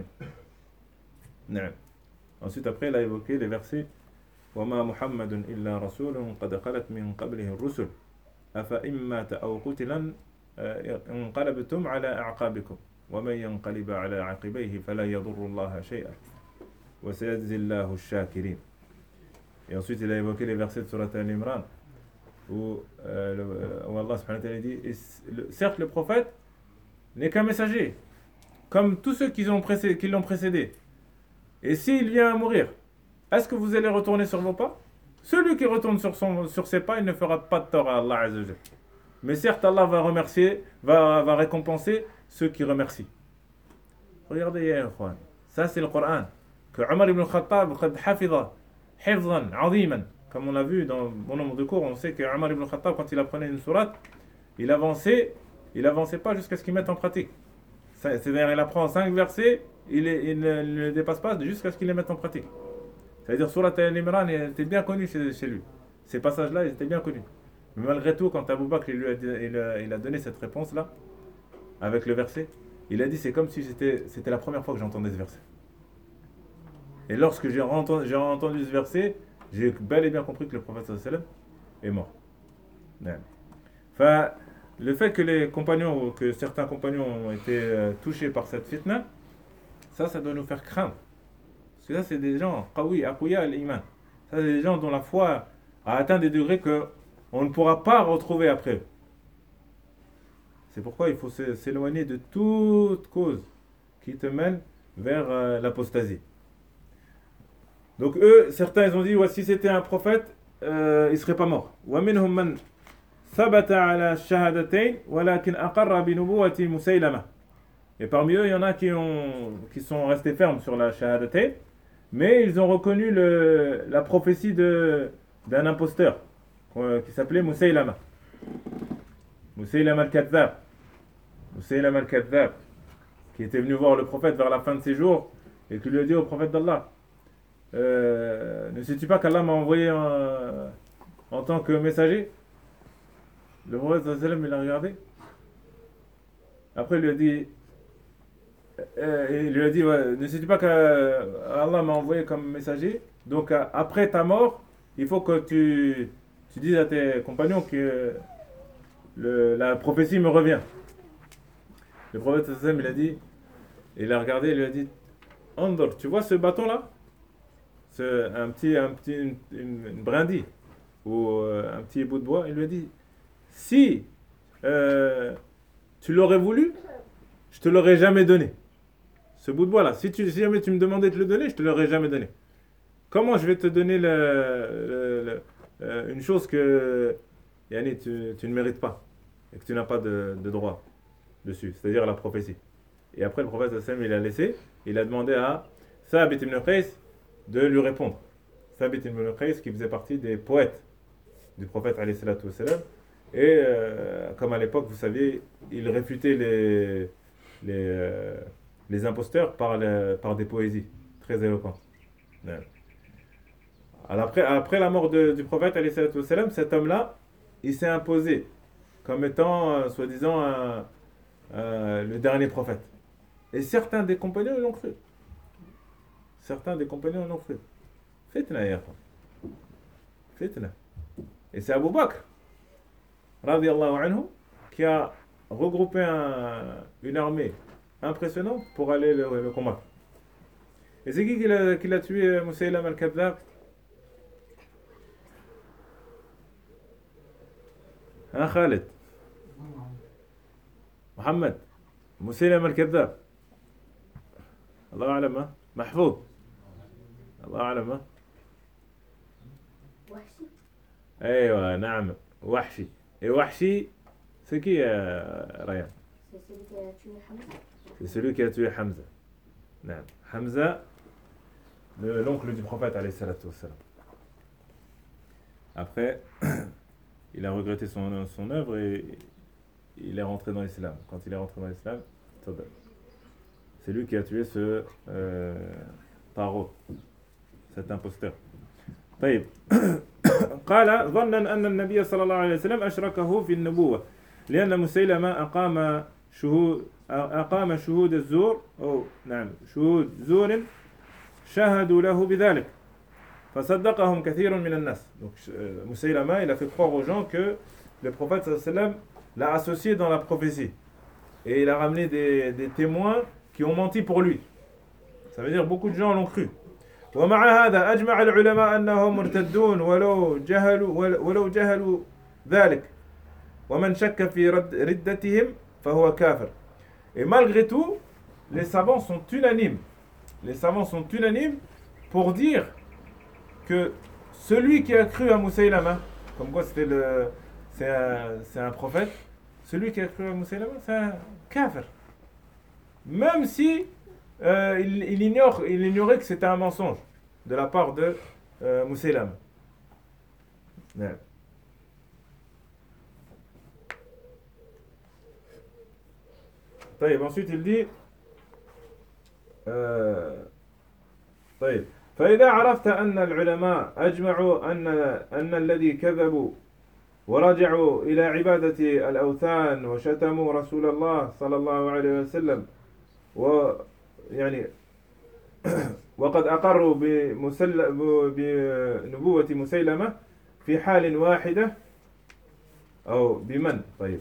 Ensuite, après, il a évoqué les versets وما محمد إلا رسول قد خلت من قبله الرسل أفإن مات أو قتلا انقلبتم على أعقابكم ومن ينقلب على عقبيه فلا يضر الله شيئا وسيجزي الله الشاكرين. Et ensuite il a évoqué les versets de Surat Al-Imran où Allah subhanahu wa ta'ala dit certes le prophète n'est qu'un messager comme tous ceux qui l'ont précédé, et s'il vient à mourir, est-ce que vous allez retourner sur vos pas? Celui qui retourne sur ses pas, il ne fera pas de tort à Allah Azza wa Jal. Mais certes, Allah va récompenser ceux qui remercient. Regardez, ya ikhwan, ça c'est le Coran que Omar ibn Khattab qad hafidha hifzan aziman. Comme on l'a vu dans bon nombre de cours, on sait que Omar ibn Khattab, quand il apprenait une sourate, il avançait pas jusqu'à ce qu'il mette en pratique. C'est-à-dire, il apprend 5 versets, il ne les dépasse pas jusqu'à ce qu'il les mette en pratique. C'est-à-dire, Surat Al-Imran était bien connu chez lui. Ces passages-là, ils étaient bien connus. Mais malgré tout, quand Abu Bakr il a donné cette réponse-là, avec le verset, il a dit c'est comme si c'était la première fois que j'entendais ce verset. Et lorsque j'ai entendu ce verset, j'ai bel et bien compris que le prophète sallallahu alayhi wa sallam est mort. Enfin, le fait que certains compagnons ont été touchés par cette fitna, ça doit nous faire craindre. Parce que ça, c'est des gens, aqouya al-iman. Ça, c'est des gens dont la foi a atteint des degrés qu'on ne pourra pas retrouver après eux. C'est pourquoi il faut s'éloigner de toute cause qui te mène vers l'apostasie. Donc eux, certains, ils ont dit, ouais, si c'était un prophète, il serait pas mort. ومنهم من ثبت على الشهادتين ولكن أقر بنبوة مسيلمة. Et parmi eux, il y en a qui sont restés fermes sur la shahadatain, mais ils ont reconnu la prophétie d'un imposteur qui s'appelait Musaylama. Musaylama al-Kadhdhab. Musaylama al-Kadhdhab, qui était venu voir le prophète vers la fin de ses jours et qui lui a dit au prophète d'Allah, ne sais-tu pas qu'Allah m'a envoyé en tant que messager? Le prophète il a regardé. Après il lui a dit ouais, ne sais-tu pas qu'Allah m'a envoyé comme messager, donc après ta mort il faut que tu dises à tes compagnons que la prophétie me revient. Le prophète il a dit, il a regardé, il lui a dit Andor, tu vois ce bâton là, une brindille ou un petit bout de bois. Il lui a dit si tu l'aurais voulu, je te l'aurais jamais donné. Ce bout de bois là, si jamais tu me demandais de le donner, je te l'aurais jamais donné. Comment je vais te donner une chose que yani, tu ne mérites pas et que tu n'as pas de droit dessus, c'est-à-dire la prophétie. Et après le prophète il a laissé, il a demandé à Thabit ibn Qais de lui répondre. Thabit ibn Qais qui faisait partie des poètes du prophète alayhi salatu wassalam. Et comme à l'époque, vous savez, il réfutait les imposteurs par des poésies très éloquentes. Ouais. Alors après la mort du prophète, alayhi salatu wassalam, cet homme-là, il s'est imposé comme étant, soi-disant, le dernier prophète. Et certains des compagnons l'ont cru. Fitna, ya Fitna. Et c'est Abu Bakr radiyallahu anhu, qui a regroupé une armée impressionnante pour aller le combattre. Et c'est qui l'a tué, Musaylama al-Kadhdhab? Hein, Khalid? Mohammed? Musaylama al-Kadhdhab? Allah a'lam, hein? Mahfoud? Allah a'lam, hein? وحشي. أيوة نعم وحشي. Et Wahshi, c'est qui, Ryan? C'est celui qui a tué Hamza. C'est celui qui a tué Hamza. Non. Hamza, l'oncle du prophète, alayhi salatu wassalam. Après, il a regretté son œuvre et il est rentré dans l'islam. Quand il est rentré dans l'islam, c'est lui qui a tué ce Tarot, cet imposteur. طيب. قال ظنا أن النبي صلى الله عليه وسلم أشركه في النبوة لأن مسيلمة أقام شهود الزور أو نعم شهود زور شهدوا له بذلك فصدقهم كثير من الناس. Donc Musaylama, il a fait croire aux gens que le prophète صلى الله عليه وسلم l'a associé dans la prophétie et il a ramené des témoins qui ont menti pour lui. Ça veut dire beaucoup de gens l'ont cru. ومع هذا أجمع العلماء أنهم مرتدون ولو جهلوا ذلك ومن شك في ردتهم فهو كافر. Et malgré tout, les savants sont unanimes pour dire que celui qui a cru à Musaylama, comme quoi c'est un prophète, celui qui a cru à Musaylama, c'est un kafir. Même si il ignorait que c'était un mensonge de la part de Musaylama. Ouais. Ensuite il dit طيب فإذا عرفت أن العلماء أجمعوا أن الذي كذبوا ورجعوا إلى عبادة الأوثان وشتموا رسول الله صلى الله عليه وسلم يعني وقد أقروا بنبوة مسيلمة في حال واحدة أو بمن. طيب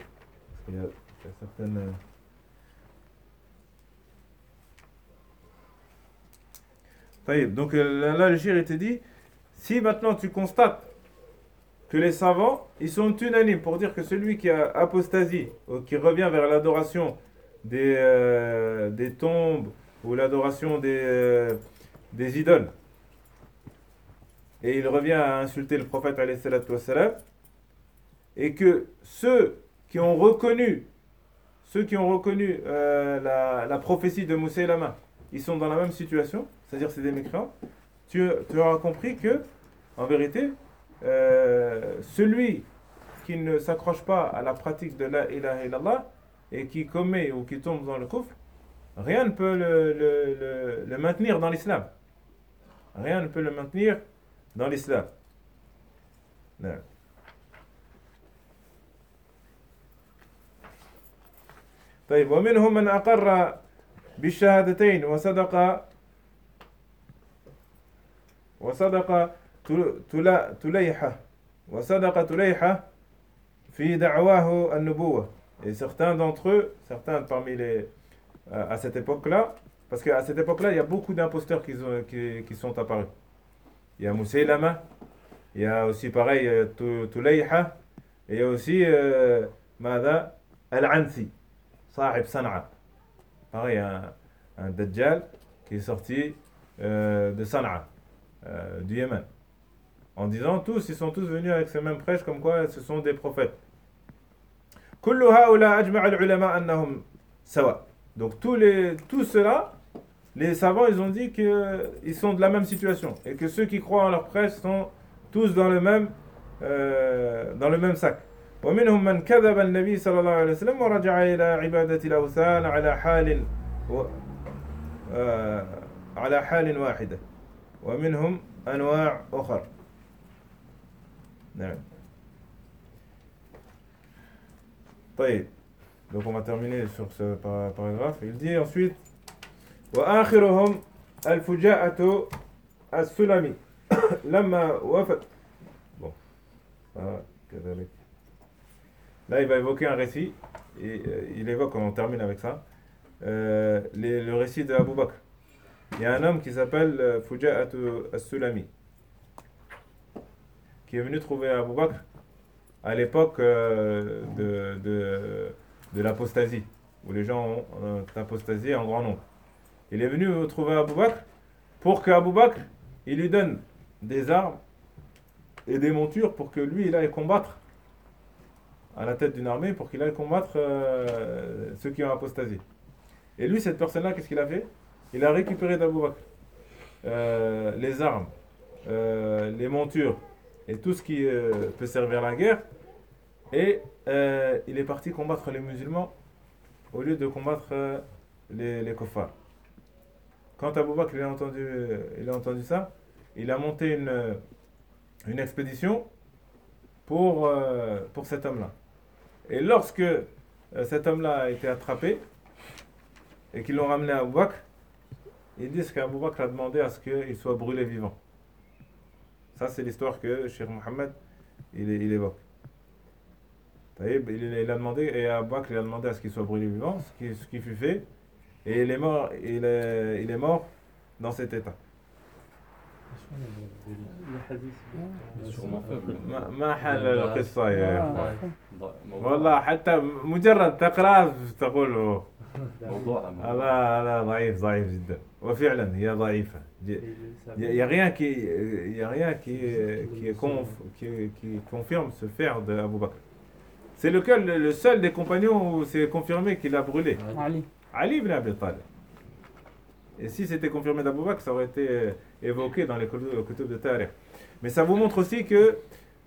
donc là le shir te dit, si maintenant tu constates que les savants ils sont unanimes pour dire que celui qui a apostasie ou qui revient vers l'adoration des tombes ou l'adoration des idoles, et il revient à insulter le prophète alayhi salatu wassalam, et que ceux qui ont reconnu la prophétie de Moussaïlama, ils sont dans la même situation, c'est-à-dire c'est des mécréants, tu auras compris que, en vérité, celui qui ne s'accroche pas à la pratique de la ilaha illallah et qui commet ou qui tombe dans le kufr, rien ne peut le maintenir dans l'islam. Rien ne peut le maintenir dans l'islam. Non. طيب ومنهم من أقر بالشهادتين وصدق تليحة في دعواه النبوة. Et certains d'entre eux, certains parmi les à cette époque-là, parce qu'à cette époque-là, il y a beaucoup d'imposteurs qui sont apparus. Il y a Moussaïlama, il y a aussi pareil Tulayha, et il y a aussi Mada Al-Ansi, Sahib Sana'a. Pareil, un Dajjal qui est sorti de Sana'a, du Yémen. En disant ils sont tous venus avec ces mêmes prêches comme quoi ce sont des prophètes. Kullu haula ajma' al-ulama annahum sawa. Donc tous ceux-là, les savants, ils ont dit qu'ils sont de la même situation et que ceux qui croient en leur prêche sont tous dans le même sac. ومنهم من كذب النبي صلى الله عليه وسلم ورجع إلى عبادة الأوثان على حال واحدة ومنهم أنواع أخرى. نعم. طيب. Donc on va terminer sur ce paragraphe. Il dit ensuite وآخرهم الفجاءة السلمي لما وفد. Bon. كذلك. Là il va évoquer un récit et il évoque, on termine avec ça, le récit de Abu Bakr. Il y a un homme qui s'appelle Fuja'at as-Sulami qui est venu trouver Abu Bakr à l'époque de l'apostasie, où les gens ont apostasié en grand nombre. Il est venu trouver Abu Bakr pour qu'Abu Bakr il lui donne des armes et des montures pour que lui il aille combattre à la tête d'une armée, pour qu'il aille combattre ceux qui ont apostasié. Et lui, cette personne-là, qu'est-ce qu'il a fait? Il a récupéré d'Abu Bakr les armes, les montures et tout ce qui peut servir à la guerre, et il est parti combattre les musulmans au lieu de combattre les kuffars. Quand Abu Bakr il a entendu ça, il a monté une expédition pour cet homme-là. Et lorsque cet homme-là a été attrapé et qu'ils l'ont ramené à Abu Bakr, ils disent qu'Abu Bakr a demandé à ce qu'il soit brûlé vivant. Ça, c'est l'histoire que Cheikh Mohammed il évoque. Il a demandé, et Abu Bakr il a demandé à ce qu'il soit brûlé vivant, ce qui fut fait, et il est mort dans cet état. sûrement faible. ما حل القصة يا موضوع والله حتى مجرد تقرأ تقول موضوع هذا ضعيف جدا وفعلا هي ضعيفة. Il y a rien qui confirme ce faire de Abu Bakr. C'est le seul des compagnons où c'est confirmé qu'il a brûlé. Ali ibn Abi Talib. Et si c'était confirmé d'Abu Bakr, ça aurait été évoqué dans les kutub de Tariq. Mais ça vous montre aussi que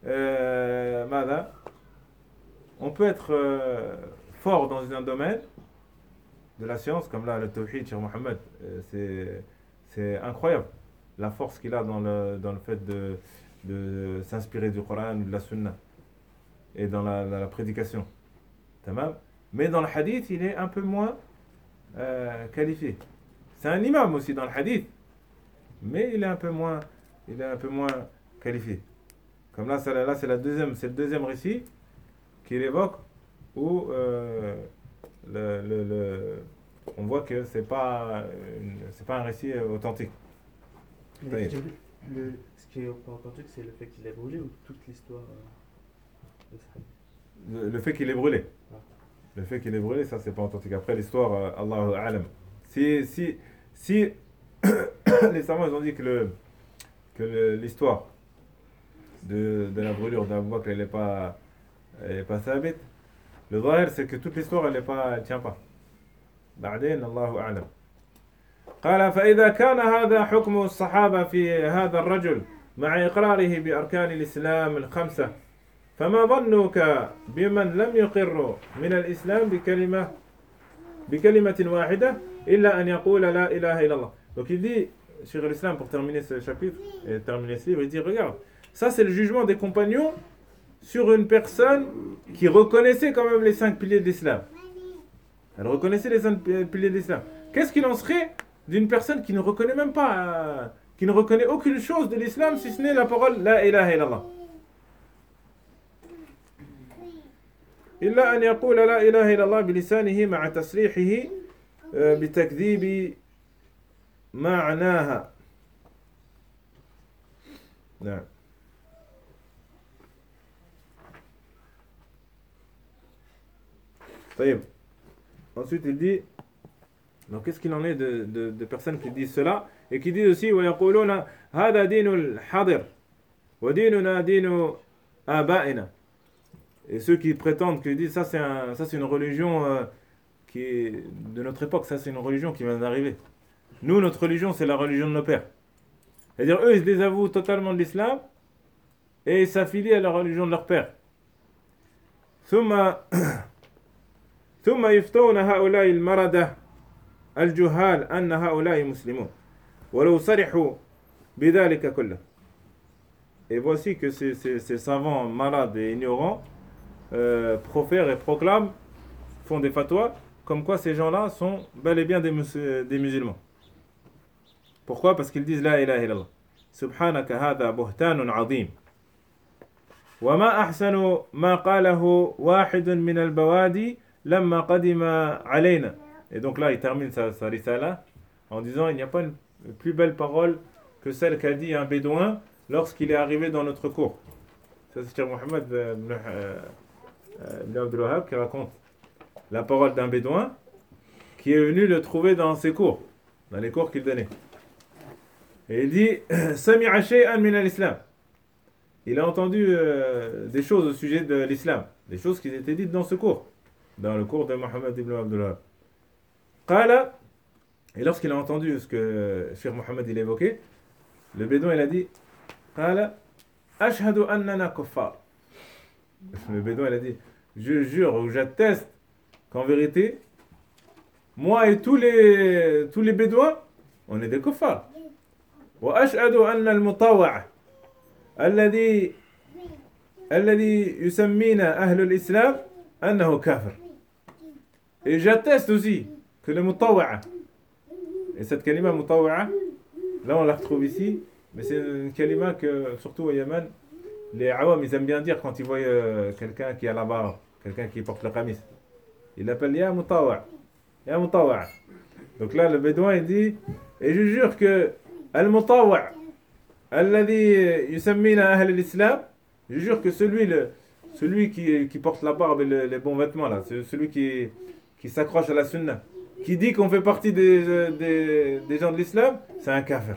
on peut être fort dans un domaine de la science, comme là le Tawhid sur Mohammed. C'est incroyable la force qu'il a dans le fait de s'inspirer du Coran, de la Sunna et dans la prédication. Tamam. Mais dans le hadith, il est un peu moins qualifié. C'est un imam aussi dans le hadith, mais il est un peu moins qualifié. Comme là c'est le deuxième récit qu'il évoque où on voit que c'est pas un récit authentique. Mais ce qui est pas authentique, c'est le fait qu'il est brûlé ou toute l'histoire de ça? Le fait qu'il est brûlé. Le fait qu'il est brûlé, ça c'est pas authentique. Après l'histoire, Allahu a'lam. Si les savants ils ont dit que l'histoire de la brûlure d'Abu Bakr, elle n'est pas sabit. Le zahir, c'est que toute l'histoire, elle tient pas. بعدين الله أعلم. قال فإذا كان هذا حكم الصحابة في هذا الرجل مع إقراره بأركان الإسلام الخمسة فما ظنك بمن لم يقر من الإسلام بكلمة واحدة إلا أن يقول لا إله إلا الله. Donc il dit, Cheikh l'Islam, pour terminer ce chapitre et terminer ce livre, il dit regarde, ça c'est le jugement des compagnons sur une personne qui reconnaissait quand même les 5 piliers de l'islam. Elle reconnaissait les 5 piliers de l'islam. Qu'est-ce qu'il en serait d'une personne qui ne reconnaît même pas, qui ne reconnaît aucune chose de l'islam si ce n'est la parole la ilaha illallah. إلا أن يقول لا إله إلا الله بلسانه مع تصريحه بتكذيب معناها. نعم. طيب. Ensuite il dit, donc qu'est-ce qu'il en est de personnes qui disent cela et qui disent aussi ويقولون هذا دين الحاضر وديننا دين آبائنا. Et ceux qui prétendent, qui disent ça c'est une religion qui est de notre époque, ça c'est une religion qui vient d'arriver. Nous, notre religion, c'est la religion de nos pères. C'est-à-dire, eux, ils se désavouent totalement de l'islam et ils s'affilient à la religion de leur père. ثم يفتون هؤلاء المردة الجهال أن هؤلاء مسلمون ولو صرحوا بذلك كله. Et voici que ces savants malades et ignorants profèrent et proclament, font des fatwas, comme quoi ces gens-là sont bel et bien des musulmans. Pourquoi? Parce qu'ils disent la ilaha illallah. Subhanaka hadha buhtanun azim. Wa ma ahsanu ma qalahu wahidun min al-bawadi lamma qadima alayna. Et donc là, il termine sa risala en disant il n'y a pas une plus belle parole que celle qu'a dit un bédouin lorsqu'il est arrivé dans notre cour. Ça c'est Cheikh Mohammed ibn Abdul Wahhab qui raconte la parole d'un bédouin qui est venu le trouver dans ses cours, dans les cours qu'il donnait. Et il dit Sami'a shay'an min al-islam. Il a entendu des choses au sujet de l'islam, des choses qui étaient dites dans ce cours, dans le cours de Mohammed ibn Abdul Wahhab. Qala, et lorsqu'il a entendu ce que Cheikh Mohammed il évoquait, le bédouin il a dit Qala ashhadu annana kuffar. Le bédouin il a dit je jure ou j'atteste qu'en vérité moi et tous les bédouins on est des kuffars. Wa ashhadu anna al-mutawwa' alladhi yusammina ahlu al-islam annahu kafir. Et j'atteste aussi que le mutawwa', et cette kalima mutawwa', là on la retrouve ici, mais c'est une kalima que surtout au Yémen les awam ils aiment bien dire quand ils voient quelqu'un qui a la barbe, quelqu'un qui porte le qamis, ils l'appellent ya mutawwa', ya mutawwa'. Donc là le bédouin il dit et je jure que al-mutawwa' alladhi yusammina ahl al-islam, je jure que celui qui porte la barbe et les bons vêtements là, celui qui s'accroche à la sunna, qui dit qu'on fait partie des gens de l'islam, c'est un kafir.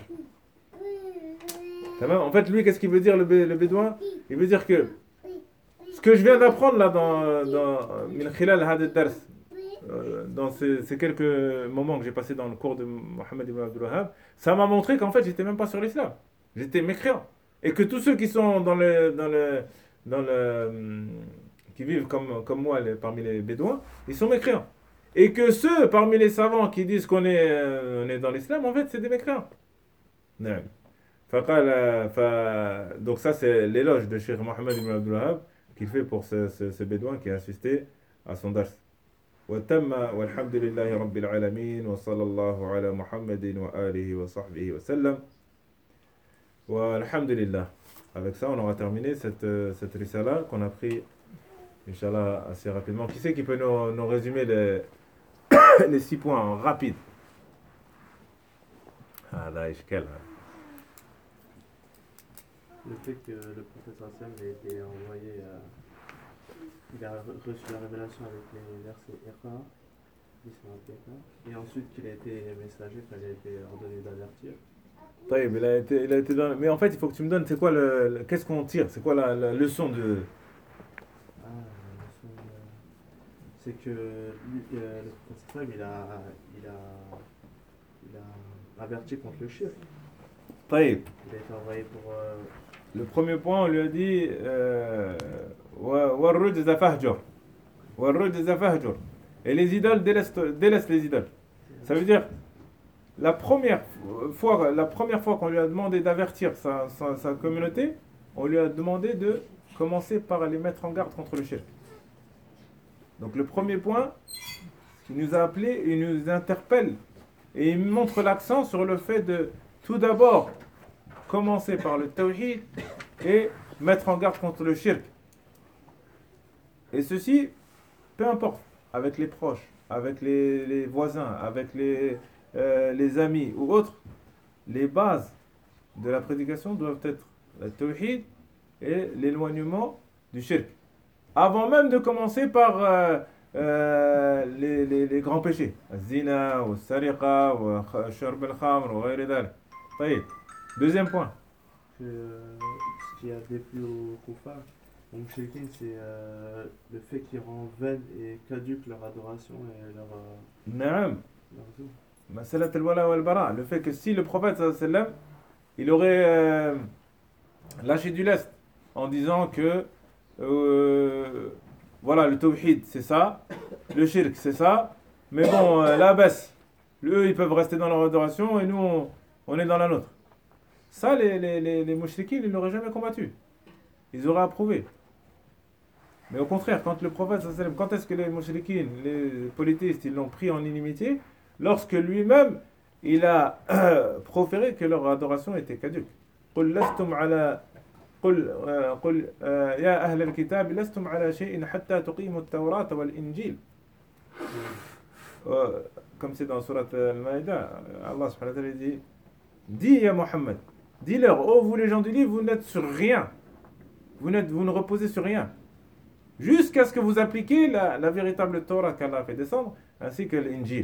En fait, lui, qu'est-ce qu'il veut dire, le bédouin? Il veut dire que ce que je viens d'apprendre là dans Min Khilal Hadith Dars, dans ces quelques moments que j'ai passés dans le cours de Mohammed ibn Abdul Wahhab, ça m'a montré qu'en fait, j'étais même pas sur l'islam. J'étais mécréant. Et que tous ceux qui sont qui vivent comme moi parmi les bédouins, ils sont mécréants. Et que ceux parmi les savants qui disent qu'on est dans l'islam, en fait, c'est des mécréants. Non. Donc ça, c'est l'éloge de Cheikh Mohammed ibn Abdul Wahhab qu'il fait pour ce bédouin qui a assisté à son dars. وتم والحمد لله رب العالمين وصلى الله على محمد وآله وصحبه وسلم والحمد لله. Avec ça, on aura terminé cette risala qu'on a pris, Inch'Allah, assez rapidement. Qui c'est qui peut nous résumer les 6 points rapides? Ah là, ishkal. Le fait que le prophète sallam a été envoyé, il a reçu la révélation avec les versets Iqra, et ensuite qu'il a été messager, qu'il a été ordonné d'avertir. Taïb, il a été dans... Mais en fait, il faut que tu me donnes, c'est quoi qu'est-ce qu'on tire? C'est quoi la leçon de... Ah, c'est que lui, le prophète sallam, il a averti contre le shirk. Taïb. Il a été envoyé pour. Le premier point, on lui a dit Warrujza fahjur. Warrujza fahjur. Et les idoles, délaisse les idoles. Ça veut dire, la première fois qu'on lui a demandé d'avertir sa communauté, on lui a demandé de commencer par les mettre en garde contre le shirk. Donc le premier point, il nous a appelé, il nous interpelle et il montre l'accent sur le fait de tout d'abord commencer par le tawhid et mettre en garde contre le shirk. Et ceci, peu importe, avec les proches, avec les voisins, avec les amis ou autres, les bases de la prédication doivent être le tawhid et l'éloignement du shirk. Avant même de commencer par les grands péchés, zina, ou sariqa, ou shurb al-khamr, ou ghayri dhalik. طيب. Deuxième point. Ce qui a déplu au Koufa, donc Shirkin, c'est le fait qu'ils rendent vaine et caduque leur adoration et leur Naam. zoo. Masalat al-wala wal-bara. Le fait que si le prophète sallallahu alayhi wa sallam, il aurait lâché du lest en disant que voilà, le tawhid c'est ça, le shirk c'est ça, mais bon, la baisse, eux ils peuvent rester dans leur adoration et nous on est dans la nôtre. Ça, les mouchriquins, ils n'auraient jamais combattu. Ils auraient approuvé. Mais au contraire, quand le prophète, quand est-ce que les mouchriquins, les polythéistes, ils l'ont pris en inimitié? Lorsque lui-même, il a proféré que leur adoration était caduque. قل لستم على قل يا أهل الكتاب لستم على شيء حتى تقيموا التوراة والإنجيل. Comme c'est dans Surat Al-Maïda, Allah subhanahu wa ta'ala dit, dis ya Mohammed, dis-leur, oh vous les gens du livre, vous n'êtes sur rien. Vous ne reposez sur rien. Jusqu'à ce que vous appliquiez la véritable Torah qu'Allah a fait descendre, ainsi que l'Injil.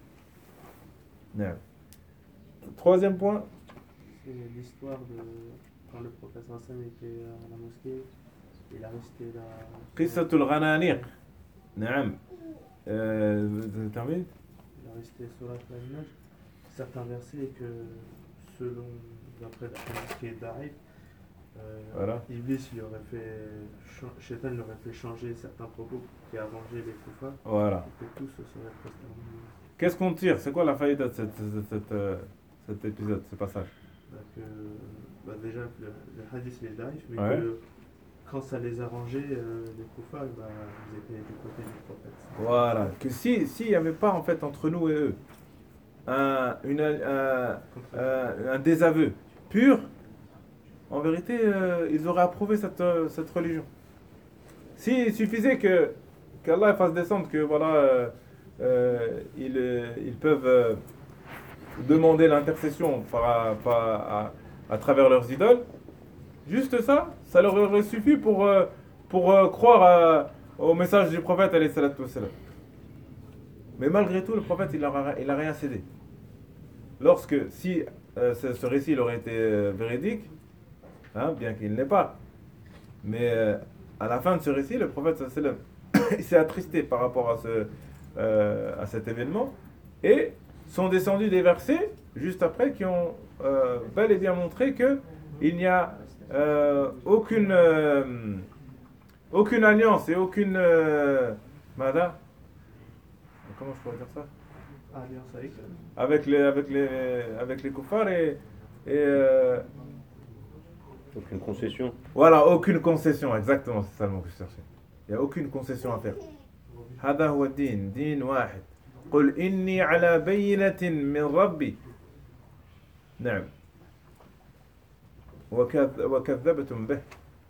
Troisième point. C'est l'histoire de quand le professeur Hassan était à la mosquée, il a resté là. Qissatul Ghananiq. Naam. Termine. Il a resté sur la Al-Najm. Certains versets que selon, d'après ce qui est d'Arif, Voilà. Iblis lui aurait fait, Shaitan lui aurait fait changer certains propos qui arrangeaient les koufars. Voilà. Et que tout se serait presque. Qu'est-ce qu'on tire? C'est quoi la faïda de cet épisode, ce passage? Déjà, le hadith il est d'Arif, mais Ouais. que quand ça les arrangeait, les koufars, ils étaient du côté du prophète. Voilà. Que s'il n'y avait pas en fait entre nous et eux un désaveu pur, en vérité, ils auraient approuvé cette religion. S'il suffisait qu'Allah fasse descendre que voilà, ils peuvent demander l'intercession à travers leurs idoles, juste ça leur aurait suffi pour croire au message du prophète alayhi salatu wassalam. Mais malgré tout, le prophète il a rien cédé. Si ce récit il aurait été véridique, hein, bien qu'il ne l'est pas, mais à la fin de ce récit, le prophète sallallahu alayhi wa sallam, il s'est attristé par rapport à cet événement, et sont descendus des versets juste après qui ont bel et bien montré que il n'y a aucune alliance et aucune mada, comment je pourrais dire ça, Alliance avec les koufars et Aucune concession. voilà, aucune concession, exactement, c'est ça le mot que je cherchais. Il n'y a aucune concession à faire. هذا هو الدين دين واحد قل إني على بينة من ربي نعم وكذبتم به.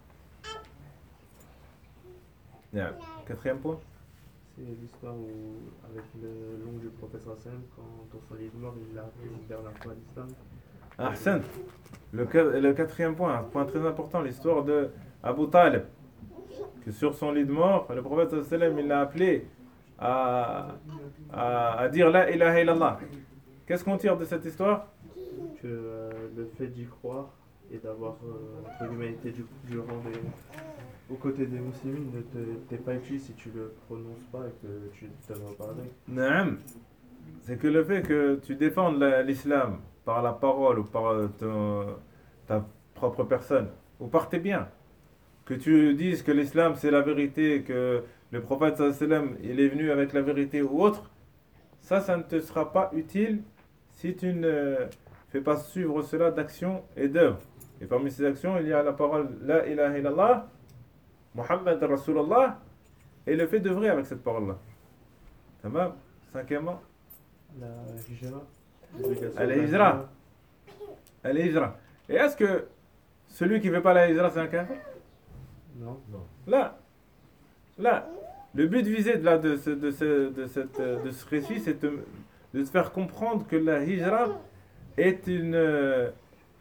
نعم. Quatrième point. C'est l'histoire avec l'oncle du professeur Hassan, quand dans son lit de mort, il l'a appelé une dernière fois à l'islam. Ahsan. Le quatrième point, un point très important, l'histoire de Abu Talib. Que sur son lit de mort, le prophète sallallahu alayhi wa sallam, il l'a appelé à dire la ilaha illallah. Qu'est-ce qu'on tire de cette histoire? que le fait d'y croire et d'avoir entre guillemets été du rang aux côtés des musulmans t'est pas utile si tu le prononces pas et que tu ne t'aimes pas avec. Naam. C'est que le fait que tu défendes l'islam par la parole ou par ta propre personne, ou par tes biens, que tu dises que l'islam c'est la vérité, que le prophète sallallahu alayhi wa sallam, il est venu avec la vérité ou autre, ça ne te sera pas utile si tu ne fais pas suivre cela d'actions et d'œuvres. Et parmi ces actions, il y a la parole La ilaha illallah, Muhammad Rasulullah, et le fait d'œuvrer avec cette parole-là. Tamam. Cinquièmement, La hijra. L'obligation la de hijra. Al-Hijra. Et est-ce que celui qui ne fait pas la hijra, c'est un kafir? Non. Là, le but visé de ce récit, c'est de te faire comprendre que la hijra est une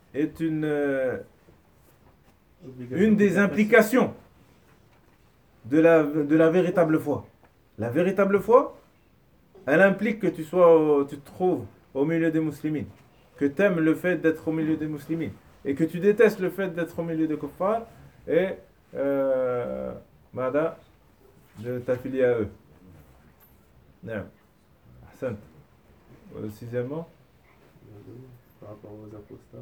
des implications de la véritable foi. La véritable foi, elle implique que tu te trouves au milieu des musulmans, que tu aimes le fait d'être au milieu des musulmans, et que tu détestes le fait d'être au milieu des kuffars, et de t'affilier à eux. Non. Ahsant. Sixièmement, Par rapport aux apostats,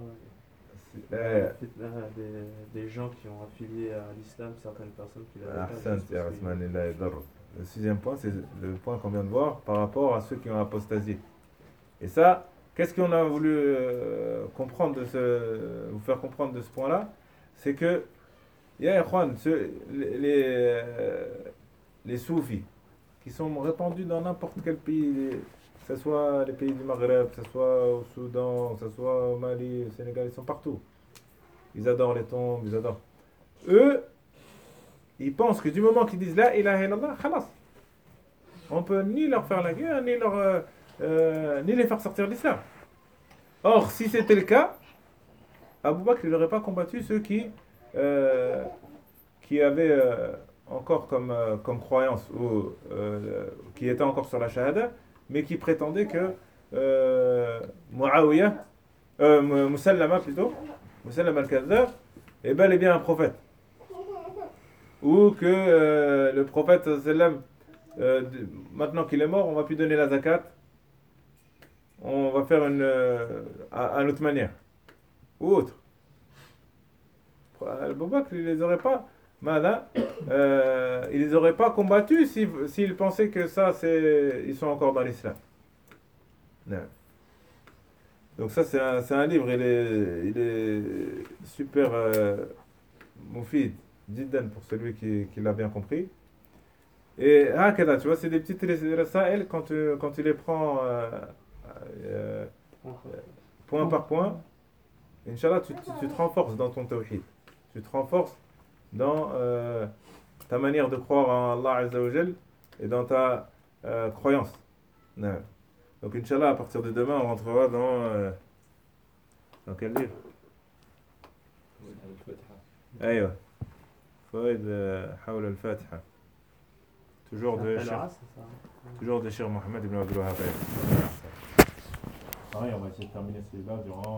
des gens qui ont affilié à l'islam certaines personnes qui l'avaient pas. Ahsant, ya Rasmanillah Darr. Le sixième point, c'est le point qu'on vient de voir par rapport à ceux qui ont apostasié. Et ça, qu'est-ce qu'on a voulu vous faire comprendre de ce point-là? C'est que, ya ikhwan, les soufis, qui sont répandus dans n'importe quel pays, que ce soit les pays du Maghreb, que ce soit au Soudan, que ce soit au Mali, au Sénégal, ils sont partout. Ils adorent les tombes, ils adorent. Eux, ils pensent que du moment qu'ils disent La ilaha illallah, khalas. On peut ni leur faire la guerre, ni les faire sortir de l'islam. Or, si c'était le cas, Abu Bakr n'aurait pas combattu ceux qui avaient encore comme croyance, ou qui étaient encore sur la shahada, mais qui prétendaient que Musallama al-Kadhdhab est bel et bien un prophète. Ou que le prophète sallam, maintenant qu'il est mort, on va plus donner la zakat, on va faire à une autre manière, ou autre. Abu Bakr, il les aurait pas il les aurait pas combattus s'ils pensaient que ils sont encore dans l'islam. Non. Donc ça c'est un livre, il est super moufid, jiddan pour celui qui l'a bien compris. Et hakada, tu vois, c'est des petites rasaïl quand tu les prends point par point, Inch'Allah, tu te renforces dans ton tawhid. Tu te renforces dans ta manière de croire en Allah Azza wa Jal et dans ta croyance. Non. Donc Inch'Allah, à partir de demain, on rentrera dans quel livre? Aïe. Faïd Hawla al-Fatiha. Toujours de Cheikh Mohammed ibn Abdul Wahhab. Pareil, on va essayer de terminer celui-là durant